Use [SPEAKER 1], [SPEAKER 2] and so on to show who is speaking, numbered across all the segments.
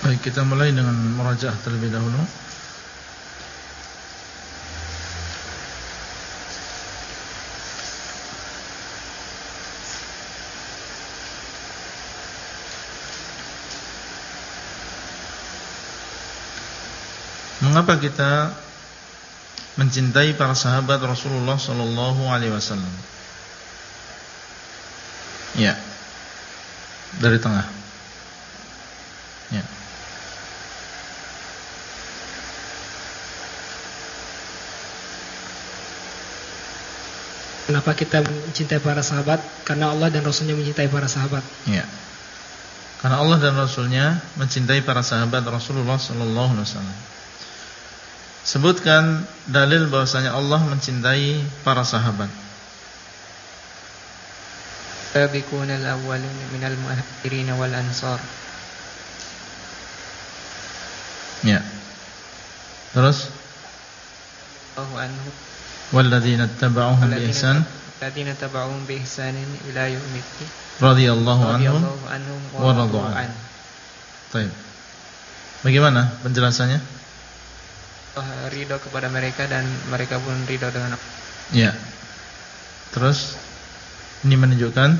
[SPEAKER 1] Baik, kita mulai dengan murajaah terlebih dahulu. Mengapa kita mencintai para sahabat Rasulullah sallallahu alaihi wasallam? Ya. Dari tengah. Ya.
[SPEAKER 2] Kenapa kita mencintai para sahabat? Karena Allah dan Rasulnya mencintai para sahabat.
[SPEAKER 1] Ya. Karena Allah dan Rasulnya mencintai para sahabat Rasulullah sallallahu alaihi wasallam. Sebutkan dalil bahwasanya Allah mencintai para sahabat.
[SPEAKER 3] Sabiquna al-awwalun minal muhajirin wal ansar.
[SPEAKER 1] Ya. Terus
[SPEAKER 3] Allahu anhu
[SPEAKER 1] walladzina ittaba'uhum bi ihsan
[SPEAKER 3] walladzina tabauhum bi ihsanin ila yaumiddin
[SPEAKER 1] radhiyallahu anhum wa radu
[SPEAKER 3] an.
[SPEAKER 1] Baik. Bagaimana penjelasannya?
[SPEAKER 3] Allah ridho kepada mereka dan mereka pun ridho dengan Allah.
[SPEAKER 1] Ya. Terus ini menunjukkan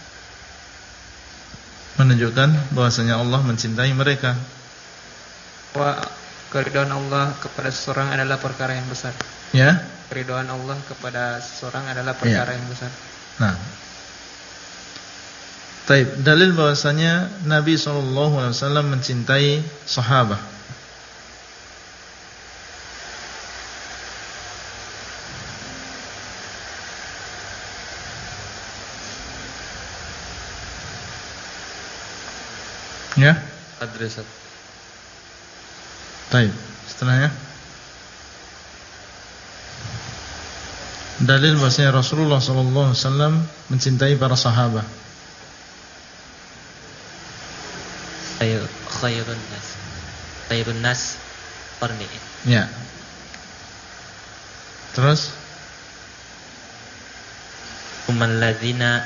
[SPEAKER 1] bahwasanya Allah mencintai mereka.
[SPEAKER 3] Wa keridhaan Allah kepada seseorang adalah perkara yang besar.
[SPEAKER 1] Ya.
[SPEAKER 3] Keridhaan Allah kepada seseorang adalah perkara yang besar.
[SPEAKER 1] Nah. Baik, dalil bahwasanya Nabi sallallahu alaihi wasallam mencintai sahabat. Ya,
[SPEAKER 3] Adresat.
[SPEAKER 1] baik. Setelahnya dalil bahwasanya Rasulullah sallallahu alaihi wasallam mencintai para sahabat.
[SPEAKER 4] Khairun nas qarni.
[SPEAKER 1] Ya. Terus
[SPEAKER 4] Ummal ladzina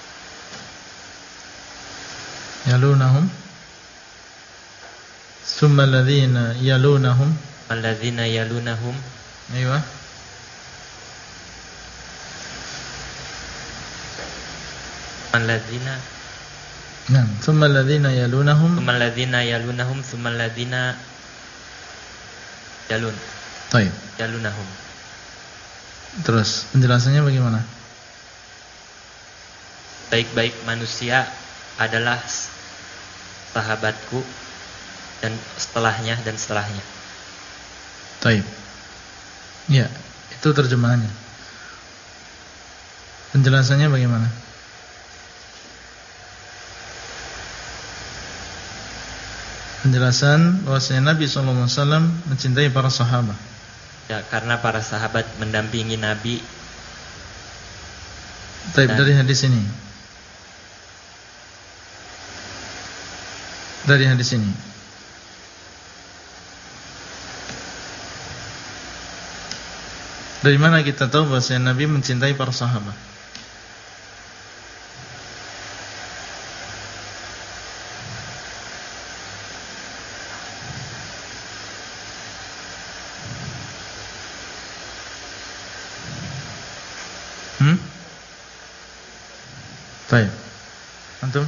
[SPEAKER 1] yalunahum summa alladhina yalunahum
[SPEAKER 4] alladzina yalunahum.
[SPEAKER 1] Aywa.
[SPEAKER 4] Alladzina
[SPEAKER 1] Nah, summa alladhina yalunahum.
[SPEAKER 4] Ummal ladzina yalunahum summal ladzina
[SPEAKER 1] Baik.
[SPEAKER 4] yalunahum.
[SPEAKER 1] Terus penjelasannya bagaimana?
[SPEAKER 4] Baik-baik manusia adalah sahabatku dan setelahnya.
[SPEAKER 1] Baik. Ya, itu terjemahannya. Penjelasannya bagaimana? Penjelasan bahwasanya Nabi sallallahu alaihi wasallam mencintai para sahabat.
[SPEAKER 4] Ya, karena para sahabat mendampingi Nabi.
[SPEAKER 1] Baik, dari hadis ini. Dari hadis ini. Dari mana kita tahu bahwasanya Nabi mencintai para sahabat? Baik. Antum?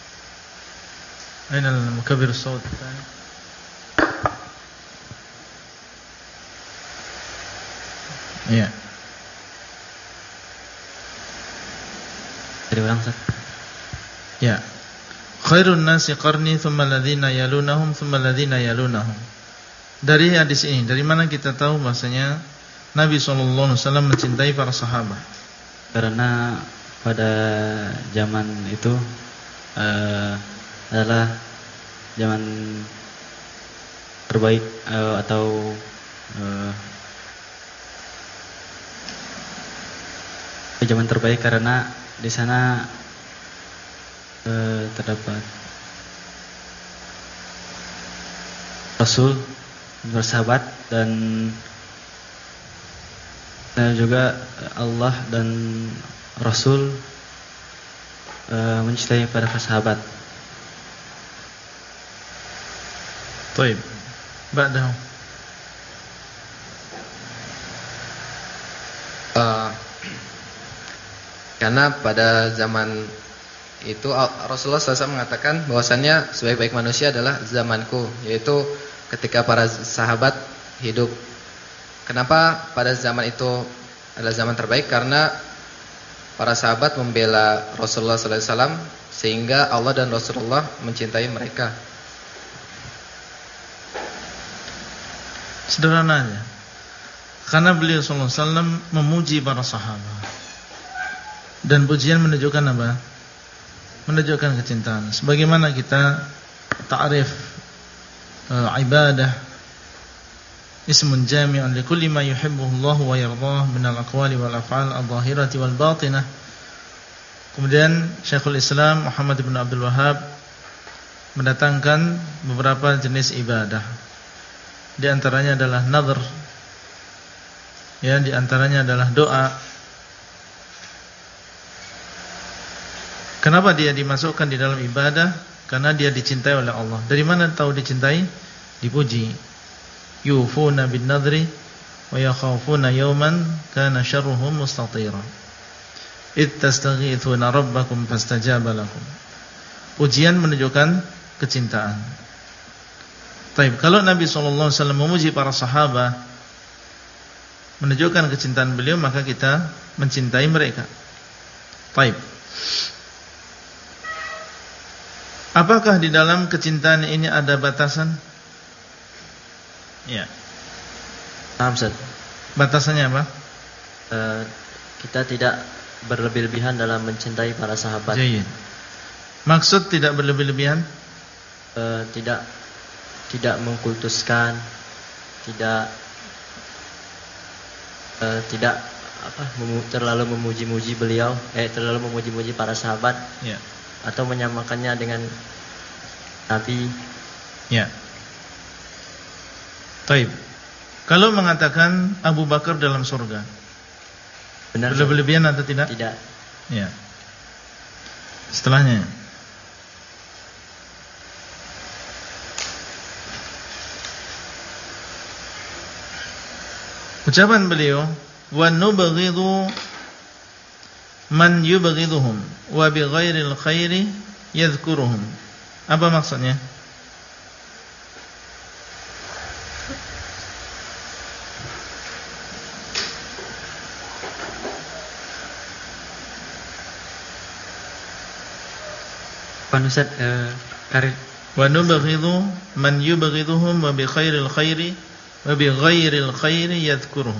[SPEAKER 1] Aina al-mukabbir as-sawt الثاني? Iya.
[SPEAKER 4] Berulang, Ustaz.
[SPEAKER 1] Ya. Khairun nasi qarni thumma alladhina yalunahum thumma alladhina yalunahum. Dari hadis ini, dari mana kita tahu bahasanya Nabi sallallahu alaihi wasallam mencintai para sahabat?
[SPEAKER 5] Karena pada zaman itu adalah zaman terbaik atau zaman terbaik karena di sana terdapat Rasul bersahabat dan juga Allah dan Rasul mencintai para sahabat.
[SPEAKER 1] Taib. Ba'dahu.
[SPEAKER 6] Karena pada zaman itu Rasulullah SAW mengatakan bahwasannya sebaik-baik manusia adalah zamanku, yaitu ketika para sahabat hidup. Kenapa pada zaman itu adalah zaman terbaik? Karena para sahabat membela Rasulullah SAW sehingga Allah dan Rasulullah mencintai mereka.
[SPEAKER 1] Sederhana aja. Karena beliau sallallahu alaihi wasallam memuji para sahabat. Dan pujian menunjukkan apa? Menunjukkan kecintaan. Sebagaimana kita ta'rif ibadah ismun jami'un likulli ma yuhibbuhu Allah wa yardah min al-aqwali wal af'al adh-dhahirati wal batinah. Kemudian Syekhul Islam Muhammad bin Abdul Wahhab mendatangkan beberapa jenis ibadah. Di antaranya adalah nadhr, ya, di antaranya adalah doa. Kenapa dia dimasukkan di dalam ibadah? Karena dia dicintai oleh Allah. Dari mana tahu dicintai? Dipuji. Yufuna bin nadri wa yakhafuna yawman kana syarruhu mustatira. Id tastaghithuna rabbakum fastajaba lakum. Pujian menunjukkan kecintaan. Taib, kalau Nabi SAW memuji para sahabat, menunjukkan kecintaan beliau, maka kita mencintai mereka. Taib. Apakah di dalam kecintaan ini ada batasan? Ya.
[SPEAKER 5] Paham, Ustaz.
[SPEAKER 1] Batasannya apa?
[SPEAKER 5] Kita tidak berlebih-lebihan dalam mencintai para sahabat.
[SPEAKER 1] Jayid. Maksud tidak berlebih-lebihan?
[SPEAKER 5] Tidak mengkultuskan, tidak terlalu memuji-muji beliau, terlalu memuji-muji para sahabat,
[SPEAKER 1] ya,
[SPEAKER 5] atau menyamakannya dengan Nabi.
[SPEAKER 1] Ya. Taib. Kalau mengatakan Abu Bakar dalam surga,
[SPEAKER 5] Benar,
[SPEAKER 1] berlebihan atau tidak?
[SPEAKER 5] Tidak.
[SPEAKER 1] Ya. Setelahnya, ucapan beliau, wa nubghidhu man yubghidhuhum wa bighairil khairi yadhkuruhum. Apa maksudnya?
[SPEAKER 3] Ustaz,
[SPEAKER 1] Wa nubghidhu man yubghidhuhum wa bighairil khairi wa bighairil khairi yadhkuruhum.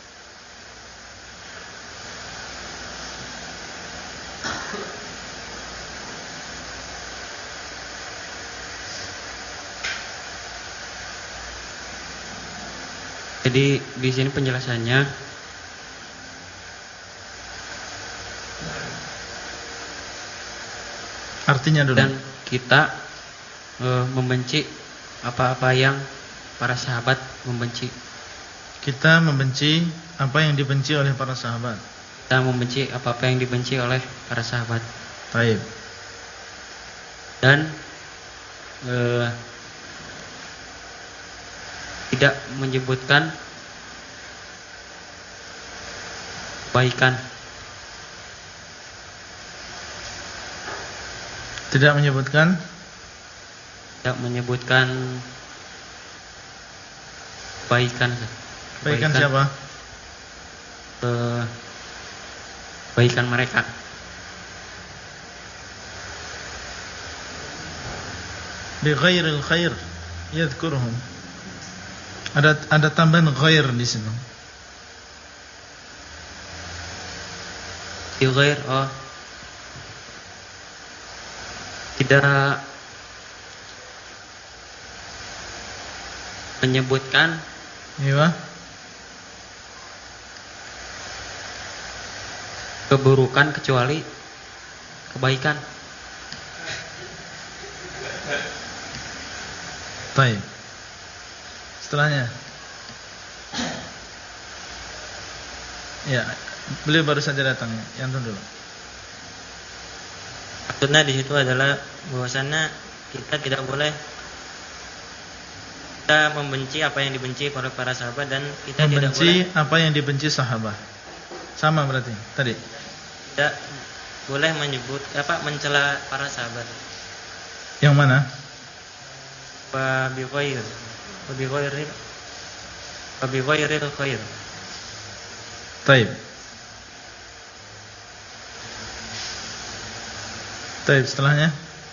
[SPEAKER 3] Jadi di sini penjelasannya
[SPEAKER 1] artinya dulu.
[SPEAKER 3] dan kita membenci apa-apa yang para sahabat membenci.
[SPEAKER 1] Kita membenci apa yang dibenci oleh para sahabat.
[SPEAKER 3] Kita membenci apa-apa yang dibenci oleh para sahabat.
[SPEAKER 1] Baik.
[SPEAKER 3] Dan tidak menyebutkan kebaikan.
[SPEAKER 1] Tidak menyebutkan
[SPEAKER 3] kebaikan.
[SPEAKER 1] kebaikan siapa?
[SPEAKER 3] Kebaikan mereka.
[SPEAKER 1] Bi ghairil khair yadhkuruhum. Ada tambahan ghair di sini.
[SPEAKER 3] Di ghair, tidak menyebutkan
[SPEAKER 1] Iya.
[SPEAKER 3] keburukan kecuali kebaikan.
[SPEAKER 1] Baik. Setelahnya. Ya, beliau baru saja datang. Yang dulu.
[SPEAKER 4] Maksudnya di situ adalah bahwasannya kita tidak boleh kita membenci apa yang dibenci oleh para sahabat dan kita
[SPEAKER 1] membenci
[SPEAKER 4] tidak boleh
[SPEAKER 1] apa yang dibenci sahabat. Sama berarti tadi.
[SPEAKER 4] tidak boleh menyebut mencela para sahabat.
[SPEAKER 1] Yang mana?
[SPEAKER 4] Wa bi ghairil khair.
[SPEAKER 1] Taib. Taib setelahnya.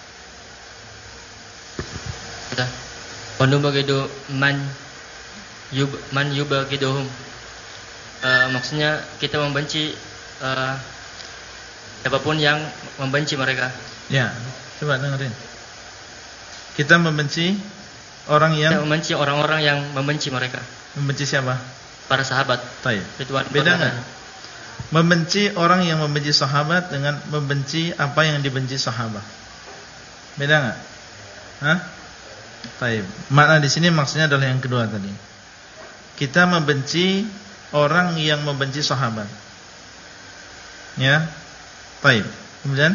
[SPEAKER 7] Sudah. Wanubagidu man yubagiduhum. Maksudnya kita membenci siapapun yang membenci mereka.
[SPEAKER 1] Ya, coba dengerin. Kita membenci orang yang
[SPEAKER 7] Kita membenci orang-orang yang membenci mereka.
[SPEAKER 1] membenci siapa?
[SPEAKER 7] Para sahabat.
[SPEAKER 1] Taib.
[SPEAKER 7] Ridwan
[SPEAKER 1] Beda
[SPEAKER 7] Allah.
[SPEAKER 1] enggak? Membenci orang yang membenci sahabat dengan membenci apa yang dibenci sahabat. Beda enggak? Hah? Taib. Makna di sini maksudnya adalah yang kedua tadi. Kita membenci orang yang membenci sahabat. Ya. Taib. Kemudian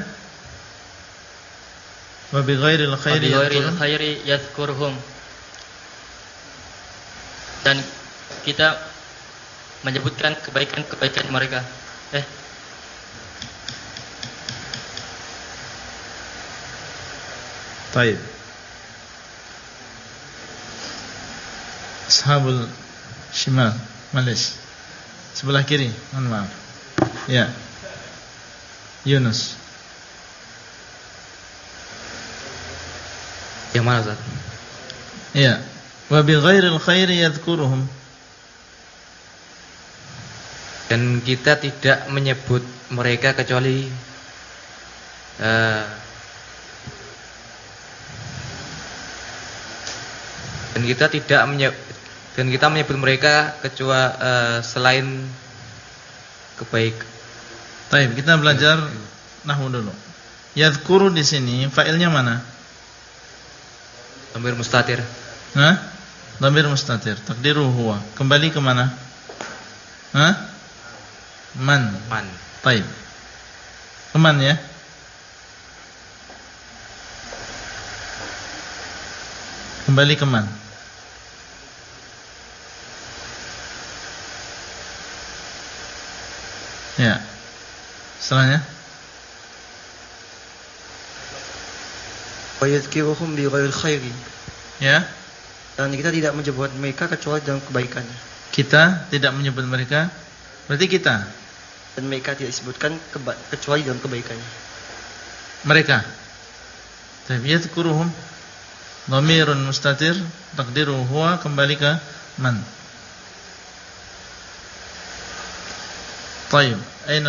[SPEAKER 1] wa bi ghairil
[SPEAKER 7] khairi yadhkurhum. Dan kita menyebutkan kebaikan-kebaikan mereka.
[SPEAKER 1] Taib. Ashabul shimal, malis. Sebelah kiri, mohon maaf. Ya. Yunus.
[SPEAKER 6] Yang mana, Ustaz?
[SPEAKER 1] Ya. Wa bi ghairil khairi yadhkuruhum.
[SPEAKER 6] Dan kita tidak menyebut mereka kecuali dan kita menyebut mereka kecuali selain kebaik.
[SPEAKER 1] Taib, kita belajar nahwu dulu. Yadhkuru di sini fa'ilnya mana?
[SPEAKER 6] Dhamir mustatir.
[SPEAKER 1] Hah? Dhamir mustatir. Takdiru huwa. Kembali ke mana? Hah? Man. Taib. Keman ya. Kembali ke man. Ya. Setelahnya.
[SPEAKER 8] Wa yadhkiruhum bi ghairil khairi.
[SPEAKER 1] Ya.
[SPEAKER 8] Dan kita tidak menyebut mereka kecuali dalam kebaikannya.
[SPEAKER 1] Kita tidak menyebut mereka. Berarti kita.
[SPEAKER 8] Dan mereka tidak disebutkan kecuali dalam kebaikannya.
[SPEAKER 1] Mereka. Taib yadhkuruhum. Dhamirun mustatir, takdiru huwa, kembali ke man. Taib. Aina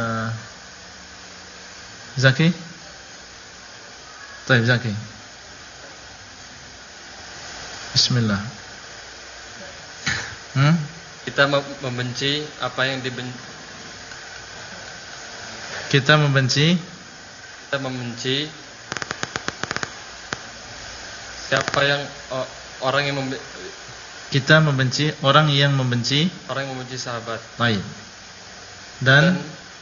[SPEAKER 1] Zaki? Taib Zaki. Bismillah.
[SPEAKER 9] Kita membenci apa yang dibenci.
[SPEAKER 1] Kita membenci
[SPEAKER 9] siapa yang orang yang
[SPEAKER 1] kita membenci orang yang membenci
[SPEAKER 9] sahabat.
[SPEAKER 1] Baik. Dan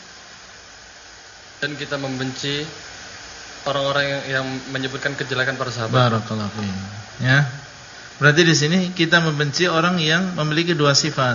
[SPEAKER 9] kita membenci orang-orang yang menyebutkan kejelekan para sahabat.
[SPEAKER 1] Barakallahu fiik. Ya. Berarti di sini kita membenci orang yang memiliki dua sifat.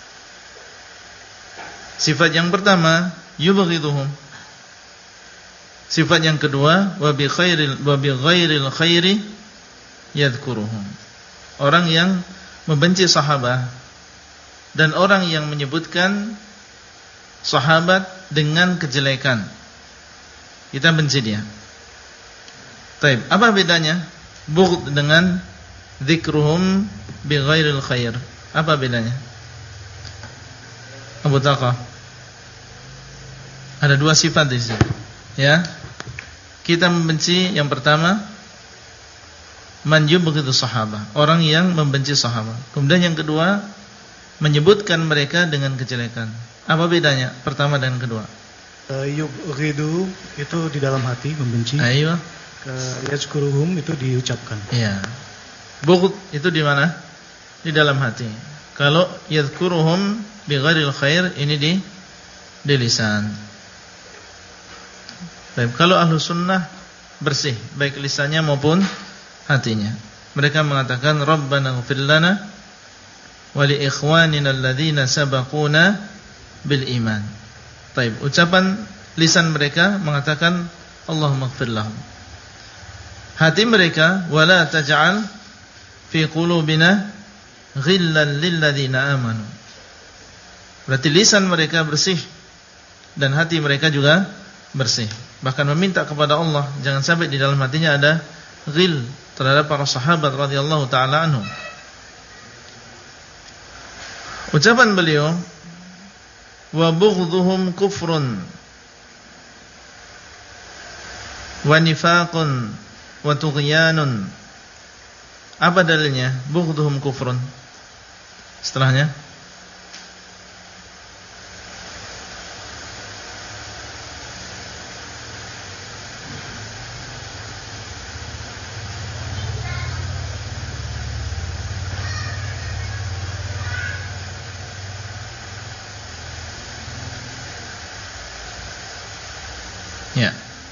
[SPEAKER 1] Sifat yang pertama, yubghiduhum. Sifat yang kedua, wa bi ghairil khairi yadhkuruhum. Orang yang membenci sahabat dan orang yang menyebutkan sahabat dengan kejelekan, kita benci dia. Taib. Apa bedanya bughd dengan dzikruhum bi ghairil khair? Apa bedanya? Abu Taqa. Ada dua sifat di sini. Ya. Kita membenci yang pertama man yubghidu sahabah, orang yang membenci sahabat. Kemudian yang kedua menyebutkan mereka dengan kejelekan. Apa bedanya pertama dan kedua?
[SPEAKER 10] Yubghidu itu di dalam hati membenci.
[SPEAKER 1] Ayo.
[SPEAKER 10] Yazkuruhum itu diucapkan.
[SPEAKER 1] Iya. Bughd itu di mana? Di dalam hati. Kalau yazkuruhum bi ghairil khair ini di lisan. Baik, kalau ahlu sunnah bersih baik lisannya maupun hatinya. mereka mengatakan Rabbana ighfir lana wa li ikhwanina alladhina sabaquna bil iman. Baik, ucapan lisan mereka mengatakan Allahumma ighfir lahum. Hati mereka wala taj'al fi qulubina ghillan lil ladzina amanu. Berarti lisan mereka bersih dan hati mereka juga bersih. Bahkan meminta kepada Allah jangan sampai di dalam hatinya ada ghil terhadap para sahabat radhiyallahu taala anhum. Ucapan beliau wa bughdhuhum kufrun wa nifaqun wa tughyanun. Apa dalilnya? Bughdhuhum kufrun. Setelahnya ya.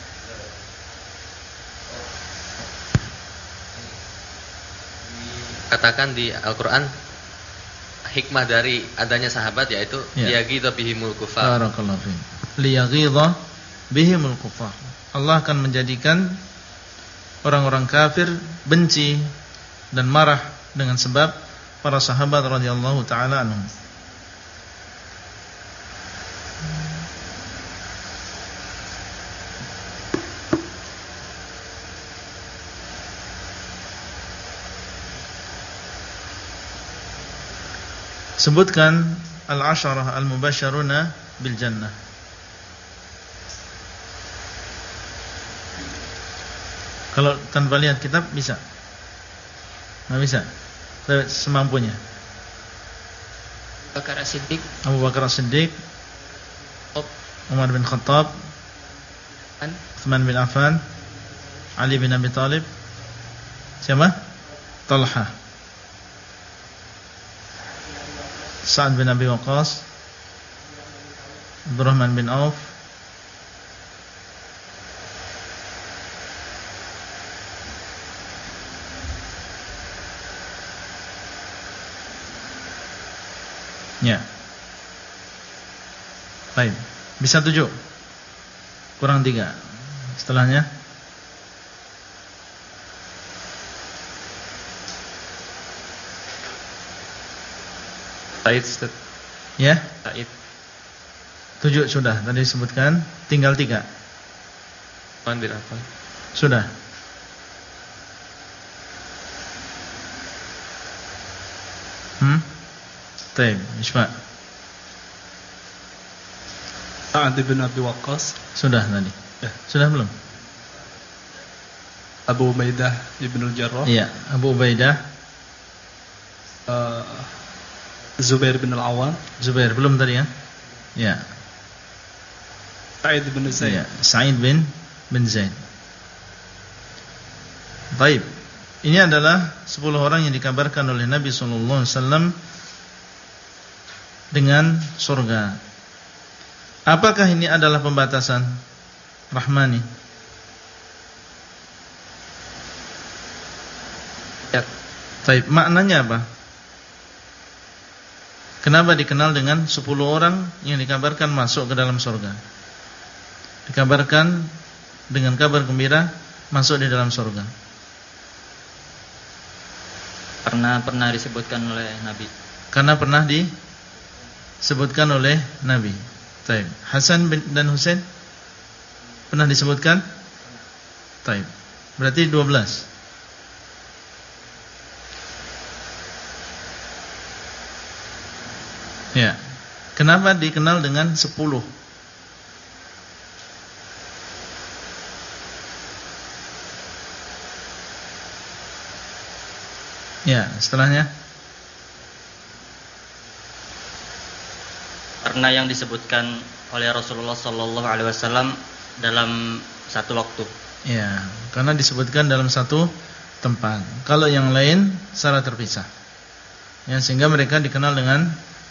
[SPEAKER 6] Katakan di Al-Quran hikmah dari adanya sahabat yaitu liyaghidha bihimul kufar.
[SPEAKER 1] Barakallahu fiik. Liyaghidha bihimul kufar. Allah akan menjadikan orang-orang kafir benci dan marah dengan sebab para sahabat radhiyallahu taala anhum. Sebutkan al-asharah al-mubasysyaruna bil jannah. Kalau tanpa lihat kitab bisa? Nggak bisa? Semampunya. Abu Bakar As-Siddiq, Umar bin Khattab, Utsman bin Affan, Ali bin Abi Thalib. Siapa? Talha, Sa'ad bin Abi Waqqas, Abdurrahman bin Auf, ya. Baik, bisa 7 kurang 3. Setelahnya
[SPEAKER 3] Said.
[SPEAKER 1] ya.
[SPEAKER 3] Said.
[SPEAKER 1] 7 sudah tadi disebutkan, tinggal 3.
[SPEAKER 3] Mandir apa?
[SPEAKER 1] Sudah. Baik, Isma.
[SPEAKER 10] Sa'ad bin Abi Waqqas.
[SPEAKER 1] Sudah tadi. Sudah belum?
[SPEAKER 10] Abu Ubaidah ibn al-Jarrah.
[SPEAKER 1] Iya, Abu Ubaidah.
[SPEAKER 10] Zubair bin al-Awwam.
[SPEAKER 1] Zubair belum tadi ya? Ya.
[SPEAKER 10] Sa'id bin Zaid.
[SPEAKER 1] Ya, Sa'id bin Zaid. Baik. Ini adalah 10 orang yang dikabarkan oleh Nabi sallallahu alaihi wasallam dengan surga. Apakah ini adalah pembatasan rahmani?
[SPEAKER 7] Ya.
[SPEAKER 1] Baik, maknanya apa? Kenapa dikenal dengan 10 orang yang dikabarkan masuk ke dalam surga? Dikabarkan dengan kabar gembira masuk di dalam surga.
[SPEAKER 7] Karena pernah disebutkan oleh Nabi.
[SPEAKER 1] Karena pernah disebutkan oleh Nabi. Baik. Hasan dan Husain pernah disebutkan? Baik. Berarti 12. Ya. Kenapa dikenal dengan 10? Ya, setelahnya.
[SPEAKER 7] Karena yang disebutkan oleh Rasulullah sallallahu alaihi wasallam dalam satu waktu.
[SPEAKER 1] Ya, karena disebutkan dalam satu tempat. Kalau yang lain secara terpisah. Ya, sehingga mereka dikenal dengan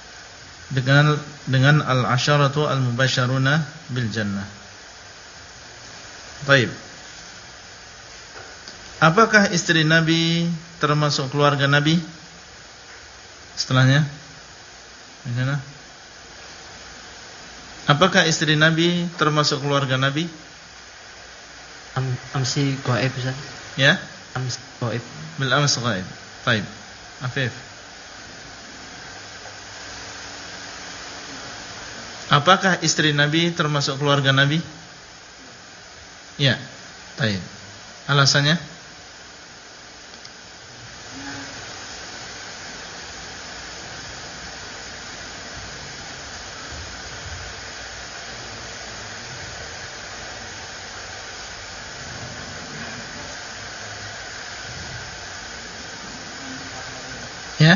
[SPEAKER 1] al-asyaratu al-mubasysyaruna bil jannah. Baik. Apakah istri Nabi termasuk keluarga Nabi? Setelahnya, bagaimana? Apakah istri Nabi termasuk keluarga Nabi?
[SPEAKER 3] Amsi gaib Ustaz.
[SPEAKER 1] Ya?
[SPEAKER 3] Amsi gaib.
[SPEAKER 1] Bil ams gaib. Baik. Afif. Apakah istri Nabi termasuk keluarga Nabi? Ya. Baik. Alasannya? Ya?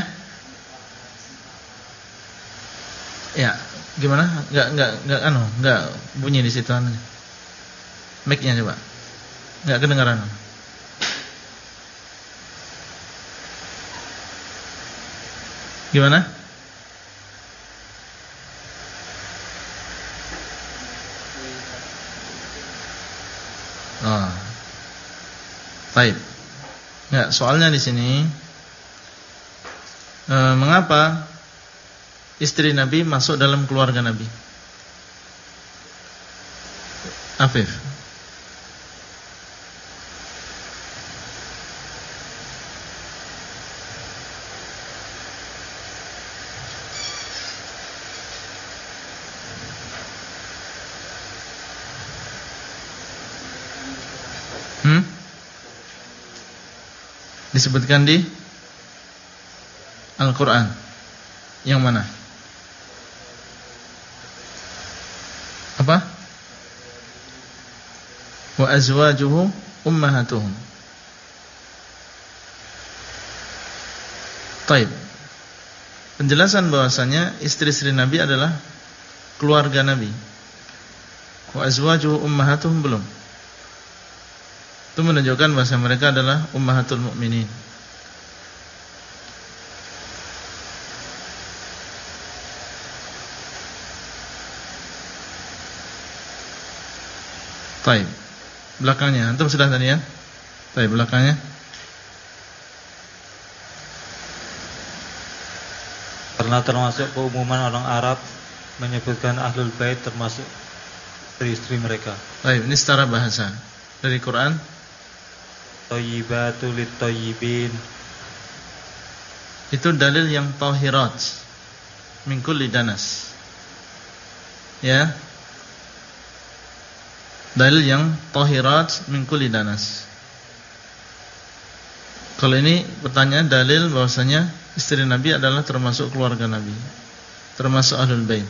[SPEAKER 1] Ya, gimana? Enggak bunyi di situ anunya. Mic-nya coba. Enggak kedengaran. Gimana? Oh. Baik. Ya, soalnya di sini mengapa istri Nabi masuk dalam keluarga Nabi? Afif. Disebutkan di Al-Quran. Yang mana? Apa? Wa azwajuhu ummahatuhum. Taib. Penjelasan bahwasanya istri-istri Nabi adalah keluarga Nabi. Wa azwajuhu ummahatuhum belum. Itu menunjukkan bahwa mereka adalah ummahatul mukminin. Taib. Belakangnya, antum sudah tadi ya? Taib, belakangnya.
[SPEAKER 11] Karena termasuk keumuman orang Arab menyebutkan Ahlul Bait termasuk istri-istri mereka.
[SPEAKER 1] Taib, ini secara bahasa dari Quran.
[SPEAKER 11] Thayyibatu lit-thayyibin.
[SPEAKER 1] Itu dalil yang tahirat min kulli danas. Ya. Dalil yang tahirat min kulli danas. Kalau ini pertanyaan dalil bahwasanya istri Nabi adalah termasuk keluarga Nabi, termasuk Ahlul Bait.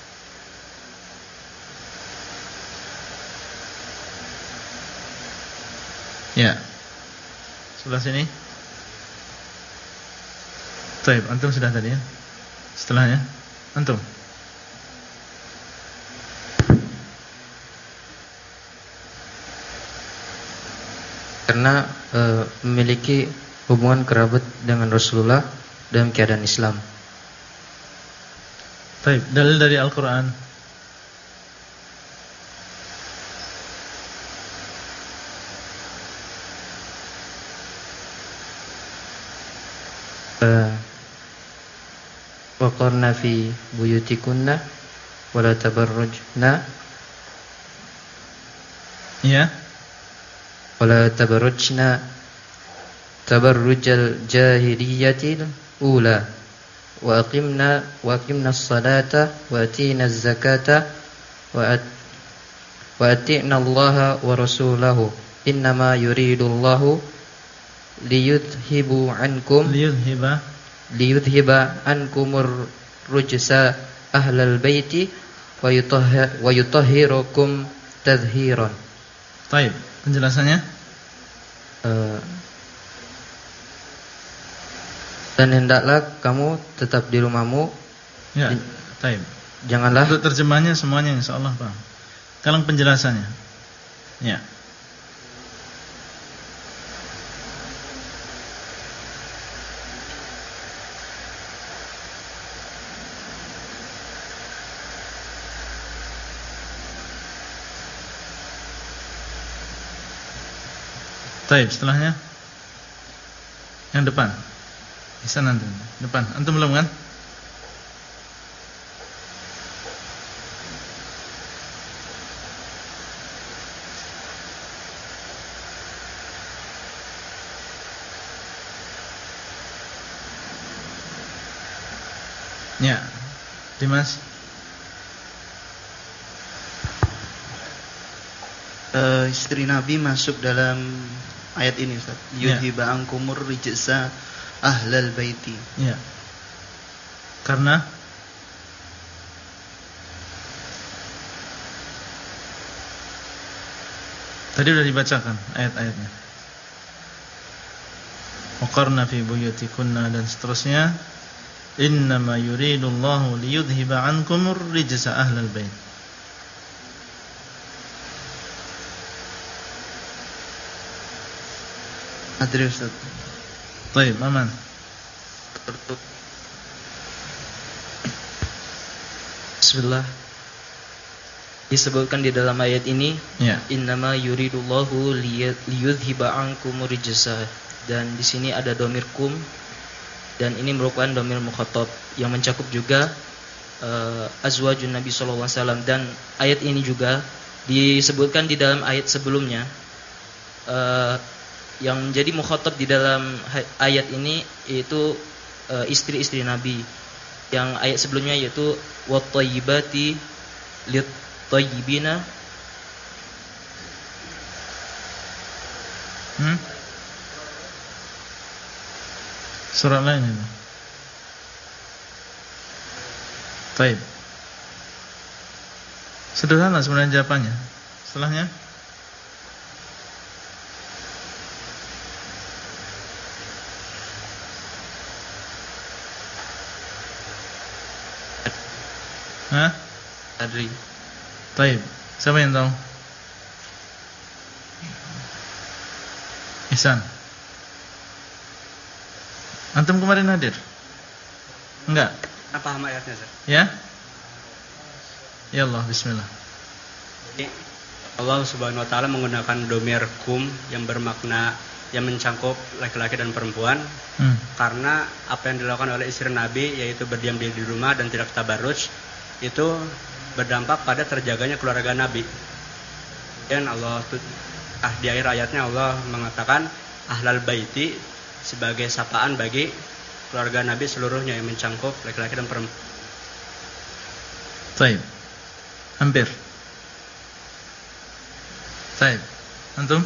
[SPEAKER 1] Ya. Sebelah sini. Taib, antum sudah tadi ya? Setelahnya antum.
[SPEAKER 3] Karena memiliki hubungan kerabat dengan Rasulullah dalam keadaan Islam.
[SPEAKER 1] Taib, dalil dari Al-Quran.
[SPEAKER 3] Waqarna fi buyutikunna wala tabarrujna.
[SPEAKER 1] Ya.
[SPEAKER 3] Wala tabarrujna tabarrujal jahiliyatil ula wa aqimna as-salata wa atina az-zakata wa atina Allaha wa rasulahu innama yuridullahu liyudhiba ankumur rujsa ahlal baiti wa yutahhirakum tadhhiran.
[SPEAKER 1] Baik, penjelasannya
[SPEAKER 3] dan hendaklah kamu tetap di rumahmu.
[SPEAKER 1] Ya, baik.
[SPEAKER 3] Janganlah.
[SPEAKER 1] Untuk terjemahnya semuanya insyaallah paham. Sekarang penjelasannya. Ya. Taib, setelahnya yang depan. Bisa nanti depan. Antum belum kan? Ya, Dimas.
[SPEAKER 8] Istri Nabi masuk dalam ayat ini, Ustaz. Yudhiba ankumur rijsa ahlal baiti.
[SPEAKER 1] Ya. Karena tadi sudah dibacakan ayat-ayatnya. Waqarna fi buyutikunna dan seterusnya. Innama yuridullahu liyudhiba ankumur rijsa ahlal bait.
[SPEAKER 8] Adri, Ustaz.
[SPEAKER 1] Baik, aman.
[SPEAKER 12] Bismillah. Disebutkan di dalam ayat ini,
[SPEAKER 1] ya.
[SPEAKER 12] Innama yuridullahu liyudhiba ankumur rijsa, dan di sini ada domir kum, dan ini merupakan domir mukhatab yang mencakup juga azwajun Nabi SAW. Dan ayat ini juga disebutkan di dalam ayat sebelumnya. Yang menjadi mukhatab di dalam ayat ini yaitu istri-istri Nabi. Yang ayat sebelumnya yaitu wat-thayyibati lit-thayyibina.
[SPEAKER 1] Surah lain ini. Baik. Sederhana sebenarnya jawabannya. Setelahnya
[SPEAKER 12] Adri.
[SPEAKER 1] Baik. Siapa yang tahu? Ihsan. Antum kemarin hadir? Enggak?
[SPEAKER 13] Apa paham ayatnya, Ustaz?
[SPEAKER 1] Ya? Ya Allah, bismillah.
[SPEAKER 13] Allah Subhanahu wa taala menggunakan domir kum yang bermakna yang mencakup laki-laki dan perempuan. Karena apa yang dilakukan oleh istri Nabi yaitu berdiam diri di rumah dan tidak tabarruj itu berdampak pada terjaganya keluarga Nabi. Dan Allah di akhir ayatnya Allah mengatakan ahlal baiti sebagai sapaan bagi keluarga Nabi seluruhnya yang mencakup laki-laki dan perempuan.
[SPEAKER 1] Baik. Hampir. Baik. Antum?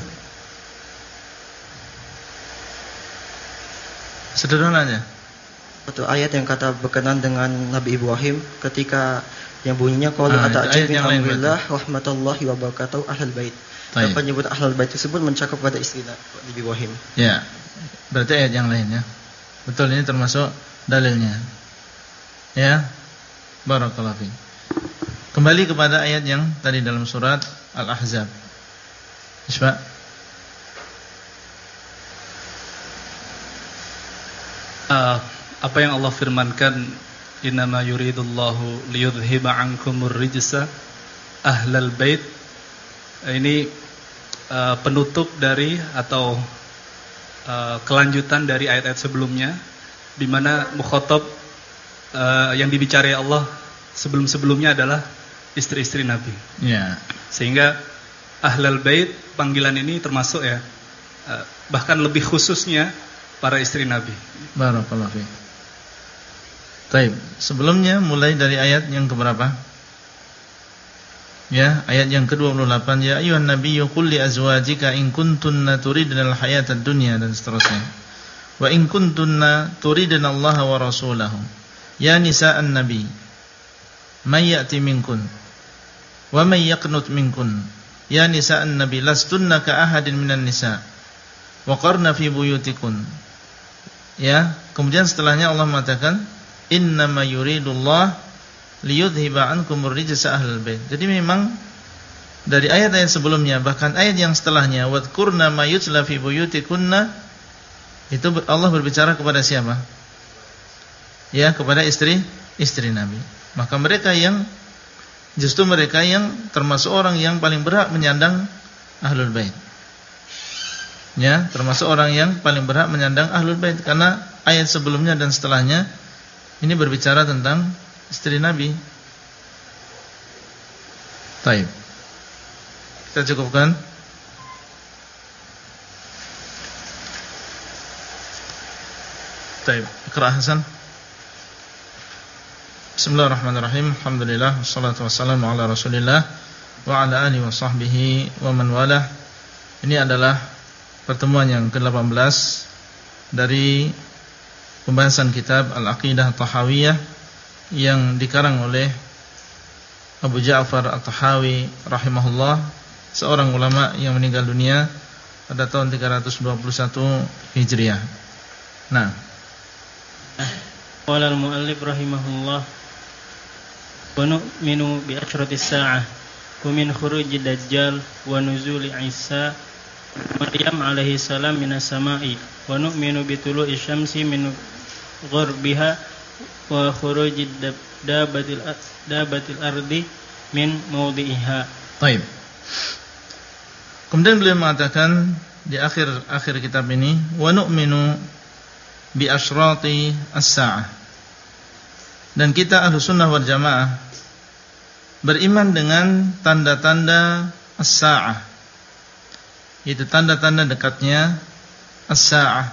[SPEAKER 1] Sederhananya.
[SPEAKER 8] Satu ayat yang kata berkenan dengan Nabi Ibrahim ketika yang bunyinya qalu ata'jabin amrillah rahmatullahi wa barakatuh ahlul bait. Dan penyebut ahlul bait tersebut mencakup pada istri Nabi Ibrahim.
[SPEAKER 1] Ya. Berarti ayat yang lainnya. Betul, ini termasuk dalilnya. Ya. Barakallahu fiik. Kembali kepada ayat yang tadi dalam surat Al-Ahzab. Isma.
[SPEAKER 14] Apa yang Allah firmankan, innama yuridullahu liyudhiba ankumur rijsa ahlal bait, ini penutup dari atau kelanjutan dari ayat-ayat sebelumnya, di mana mukhatab yang dibicarakan Allah sebelum-sebelumnya adalah istri-istri Nabi.
[SPEAKER 1] Ya.
[SPEAKER 14] Sehingga ahlal bait panggilan ini termasuk bahkan lebih khususnya para istri Nabi.
[SPEAKER 1] Barakallahu fiik. Baik, sebelumnya mulai dari ayat yang keberapa? Ya, ayat yang ke-28, ya ayyuhan nabiyyu qul li azwajika in kuntunna turidnal hayatad dunya dan seterusnya. Wa in kuntunna turidna Allah wa rasulahu. Ya nisa'an nabi, may ya'ti minkun wa may yaqnut minkun. Ya nisa'an nabi lastunna ka ahadin minan nisa. Wa qarna fi buyutikun. Ya, kemudian setelahnya Allah mengatakan innama yuridullah liyudhiba ankumur rijsa ahlal bait. Jadi memang dari ayat-ayat sebelumnya bahkan ayat yang setelahnya wadkurna ma yutla fi buyutikunna itu Allah berbicara kepada siapa? Ya, kepada istri Nabi. Maka mereka yang justru mereka yang termasuk orang yang paling berhak menyandang ahlul bait. Ya, termasuk orang yang paling berhak menyandang Ahlul Bait karena ayat sebelumnya dan setelahnya ini berbicara tentang istri Nabi. Baik. Kita cukupkan. Baik, Iqra Hasan. Bismillahirrahmanirrahim. Alhamdulillah wassalatu wassalamu ala Rasulillah wa ala alihi wa sahbihi wa man walah. Ini adalah pertemuan yang ke-18 dari pembahasan kitab Al-Aqidah Tahawiyah yang dikarang oleh Abu Ja'far At-Tahawi rahimahullah, seorang ulama yang meninggal dunia pada tahun 321 Hijriah. Nah,
[SPEAKER 15] qala al-muallif rahimahullah wa nu'minu bi asyratis sa'ah wa min khurujid dajjal wa nuzuli Isa Maryam alaihi salam minas sama'i wa nu'minu bi tulu'i syamsi min gharbiha wa khurujid dabatil ardi min mawdi'iha.
[SPEAKER 1] Baik. Kemudian beliau mengatakan di akhir kitab ini, wa nu'minu bi asyrati as-sa'ah. Dan kita Ahlussunnah wal Jamaah beriman dengan tanda-tanda as-sa'ah, yaitu tanda-tanda dekatnya as-sa'ah.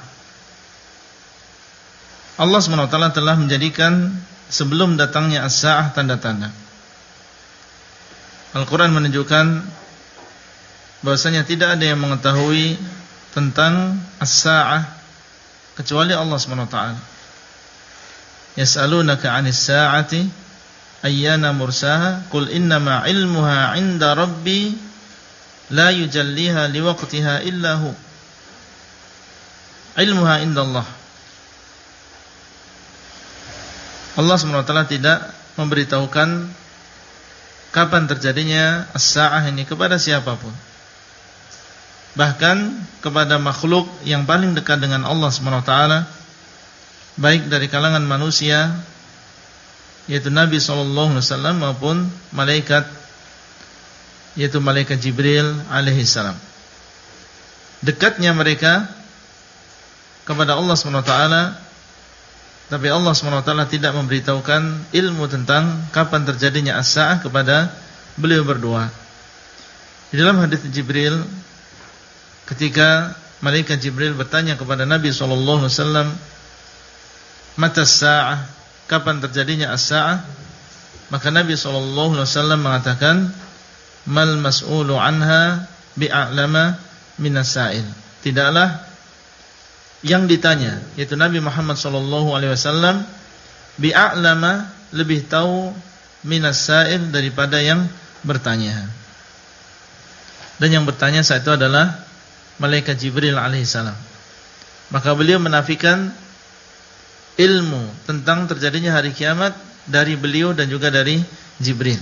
[SPEAKER 1] Allah SWT telah menjadikan sebelum datangnya as-sa'ah tanda-tanda. Al-Quran menunjukkan bahwasanya tidak ada yang mengetahui tentang as-sa'ah kecuali Allah SWT. Yas'alunaka 'anis sa'ati ayyana mursaha qul innama 'ilmuha 'inda rabbi la yujalliha liwaqtiha illa hu. Ilmuha indallah. Allah SWT tidak memberitahukan kapan terjadinya as-sa'ah ini kepada siapapun, bahkan kepada makhluk yang paling dekat dengan Allah SWT, baik dari kalangan manusia yaitu Nabi SAW maupun malaikat, yaitu malaikat Jibril alaihissalam. Dekatnya mereka kepada Allah SWT, tapi Allah SWT tidak memberitahukan ilmu tentang kapan terjadinya as-sa'ah kepada beliau berdua. Di dalam hadis Jibril, ketika malaikat Jibril bertanya kepada Nabi SAW, mata as-sa'ah, kapan terjadinya as-sa'ah, maka Nabi SAW mengatakan, mal mas'ulu anha bi'a'lama minas sa'il. Tidaklah yang ditanya, yaitu Nabi Muhammad SAW, bi'a'lama, lebih tahu minas sa'il, daripada yang bertanya. Dan yang bertanya saat itu adalah malaikat Jibril alaihissalam. Maka beliau menafikan ilmu tentang terjadinya hari kiamat dari beliau dan juga dari Jibril.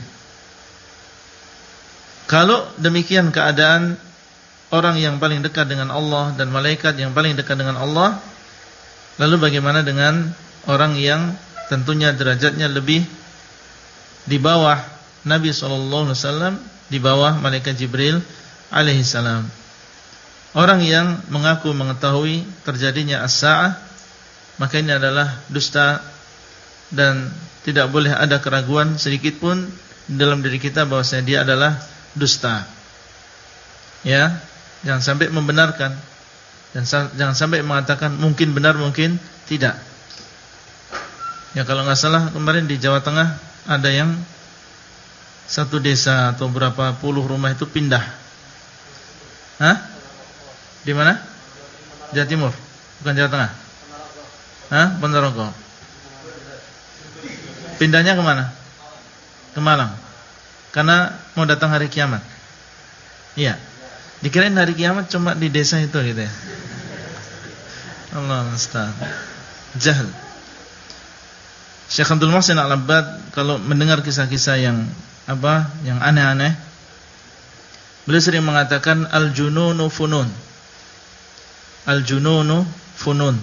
[SPEAKER 1] Kalau demikian keadaan orang yang paling dekat dengan Allah dan malaikat yang paling dekat dengan Allah, lalu bagaimana dengan orang yang tentunya derajatnya lebih di bawah Nabi SAW, di bawah malaikat Jibril alaihissalam? Orang yang mengaku mengetahui terjadinya as-sa'ah, maka ini adalah dusta, dan tidak boleh ada keraguan sedikit pun dalam diri kita bahwasanya dia adalah dusta. Ya, jangan sampai membenarkan, dan jangan sampai mengatakan mungkin benar mungkin tidak. Ya, kalau nggak salah kemarin di Jawa Tengah ada yang satu desa atau berapa puluh rumah itu pindah. Hah? Di mana? Jawa Timur, bukan Jawa Tengah. Hah? Ponorogo. Pindahnya kemana? Ke Malang. Karena mau datang hari kiamat. Iya. Dikirain hari kiamat cuma di desa itu gitu ya. Allah musta'an. Jahl. Syekh Abdul Muhsin Al-Abbad kalau mendengar kisah-kisah yang aneh-aneh, beliau sering mengatakan al-jununu funun. Al-jununu funun.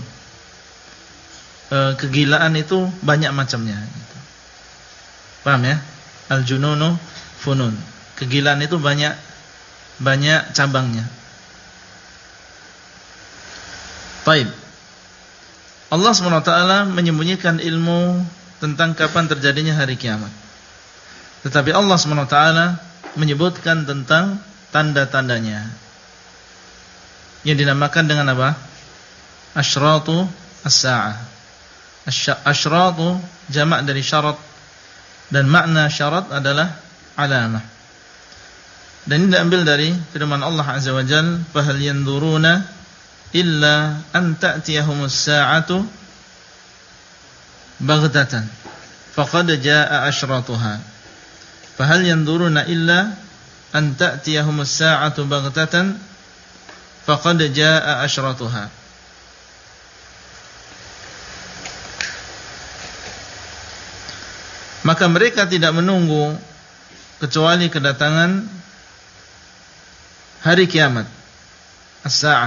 [SPEAKER 1] Kegilaan itu banyak macamnya gitu. Paham ya? Al-jununu funun. Kegilaan itu banyak cabangnya. Baik. Allah SWT menyembunyikan ilmu tentang kapan terjadinya hari kiamat. Tetapi Allah SWT menyebutkan tentang tanda-tandanya, yang dinamakan dengan apa? Asyratu as-sa'ah. Asyratu jamak dari syarat, dan makna syarat adalah alamah. Dan ini diambil dari firman Allah Azza wa Jalla, "Fahal yanzuruna illa an ta'tiyahumus sa'atu baghtatan faqad jaa'a asyratuha." Fahal yanzuruna illa an ta'tiyahumus sa'atu baghtatan faqad jaa'a asyratuha. Maka mereka tidak menunggu kecuali kedatangan hari kiamat, as-sa'ah.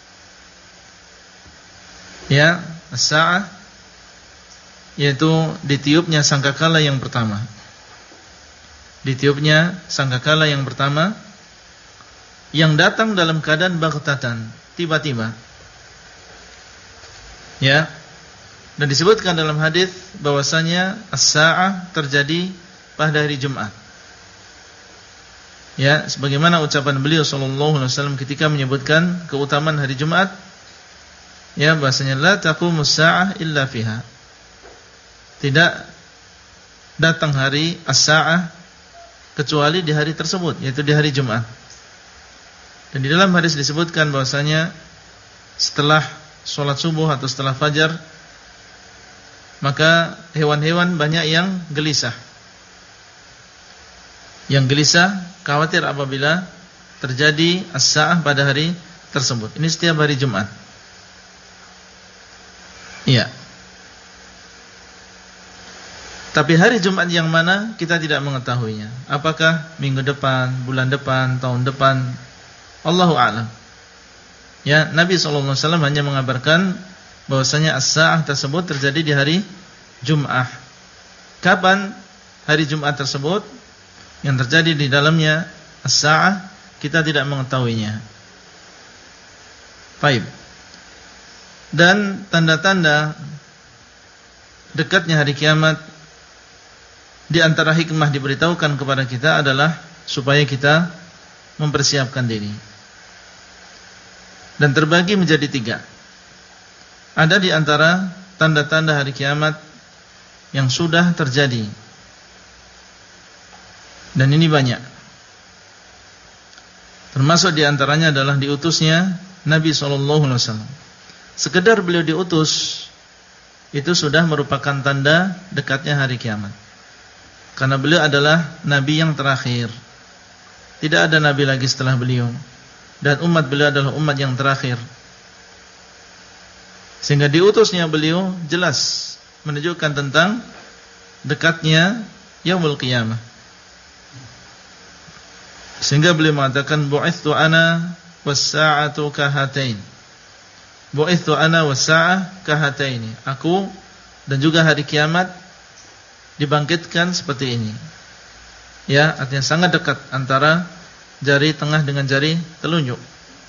[SPEAKER 1] Ya, as-sa'ah yaitu ditiupnya sangkakala yang pertama. Ditiupnya sangkakala yang pertama yang datang dalam keadaan baghtatan, tiba-tiba. Ya. Dan disebutkan dalam hadis bahwasanya as-sa'ah terjadi pada hari Jumat. Ya, sebagaimana ucapan beliau sallallahu alaihi wasallam ketika menyebutkan keutamaan hari Jumat, ya, bahwasanya la taqumus sa'ah illa fiha. Tidak datang hari as-sa'ah kecuali di hari tersebut, yaitu di hari Jumat. Dan di dalam hadis disebutkan bahwasanya setelah sholat subuh atau setelah fajar, maka hewan-hewan banyak yang gelisah. Yang gelisah, khawatir apabila terjadi as-sa'ah pada hari tersebut. Ini setiap hari Jumat. Iya. Tapi hari Jumat yang mana kita tidak mengetahuinya. Apakah minggu depan, bulan depan, tahun depan, Allahu a'lam. Ya, Nabi SAW hanya mengabarkan bahwasanya as-sa'ah tersebut terjadi di hari Jum'ah. Kapan hari Jumat tersebut yang terjadi di dalamnya as-sa'ah, kita tidak mengetahuinya. Baik. Dan tanda-tanda dekatnya hari kiamat, di antara hikmah diberitahukan kepada kita adalah supaya kita mempersiapkan diri. Dan terbagi menjadi 3. Ada di antara tanda-tanda hari kiamat yang sudah terjadi, dan ini banyak. Termasuk di antaranya adalah diutusnya Nabi SAW. Sekedar beliau diutus itu sudah merupakan tanda dekatnya hari kiamat, karena beliau adalah Nabi yang terakhir. Tidak ada Nabi lagi setelah beliau, dan umat beliau adalah umat yang terakhir. Sehingga diutusnya beliau jelas menunjukkan tentang dekatnya yaumul qiyamah. Sehingga beliau mengatakan, bu'ithtu ana was-sa'atu kahatain. Bu'ithtu ana was-sa'ah kahataini. Aku dan juga hari kiamat dibangkitkan seperti ini. Ya, artinya sangat dekat antara jari tengah dengan jari telunjuk.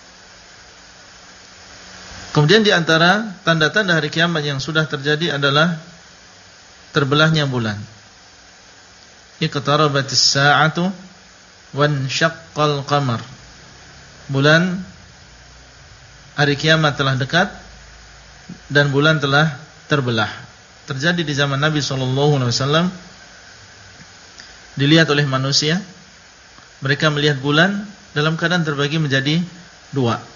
[SPEAKER 1] Kemudian di antara tanda-tanda hari kiamat yang sudah terjadi adalah terbelahnya bulan. Iqtarabatis sa'atu wan syaqqal qamar. Bulan, hari kiamat telah dekat dan bulan telah terbelah. Terjadi di zaman Nabi SAW. Dilihat oleh manusia. Mereka melihat bulan dalam keadaan terbagi menjadi 2.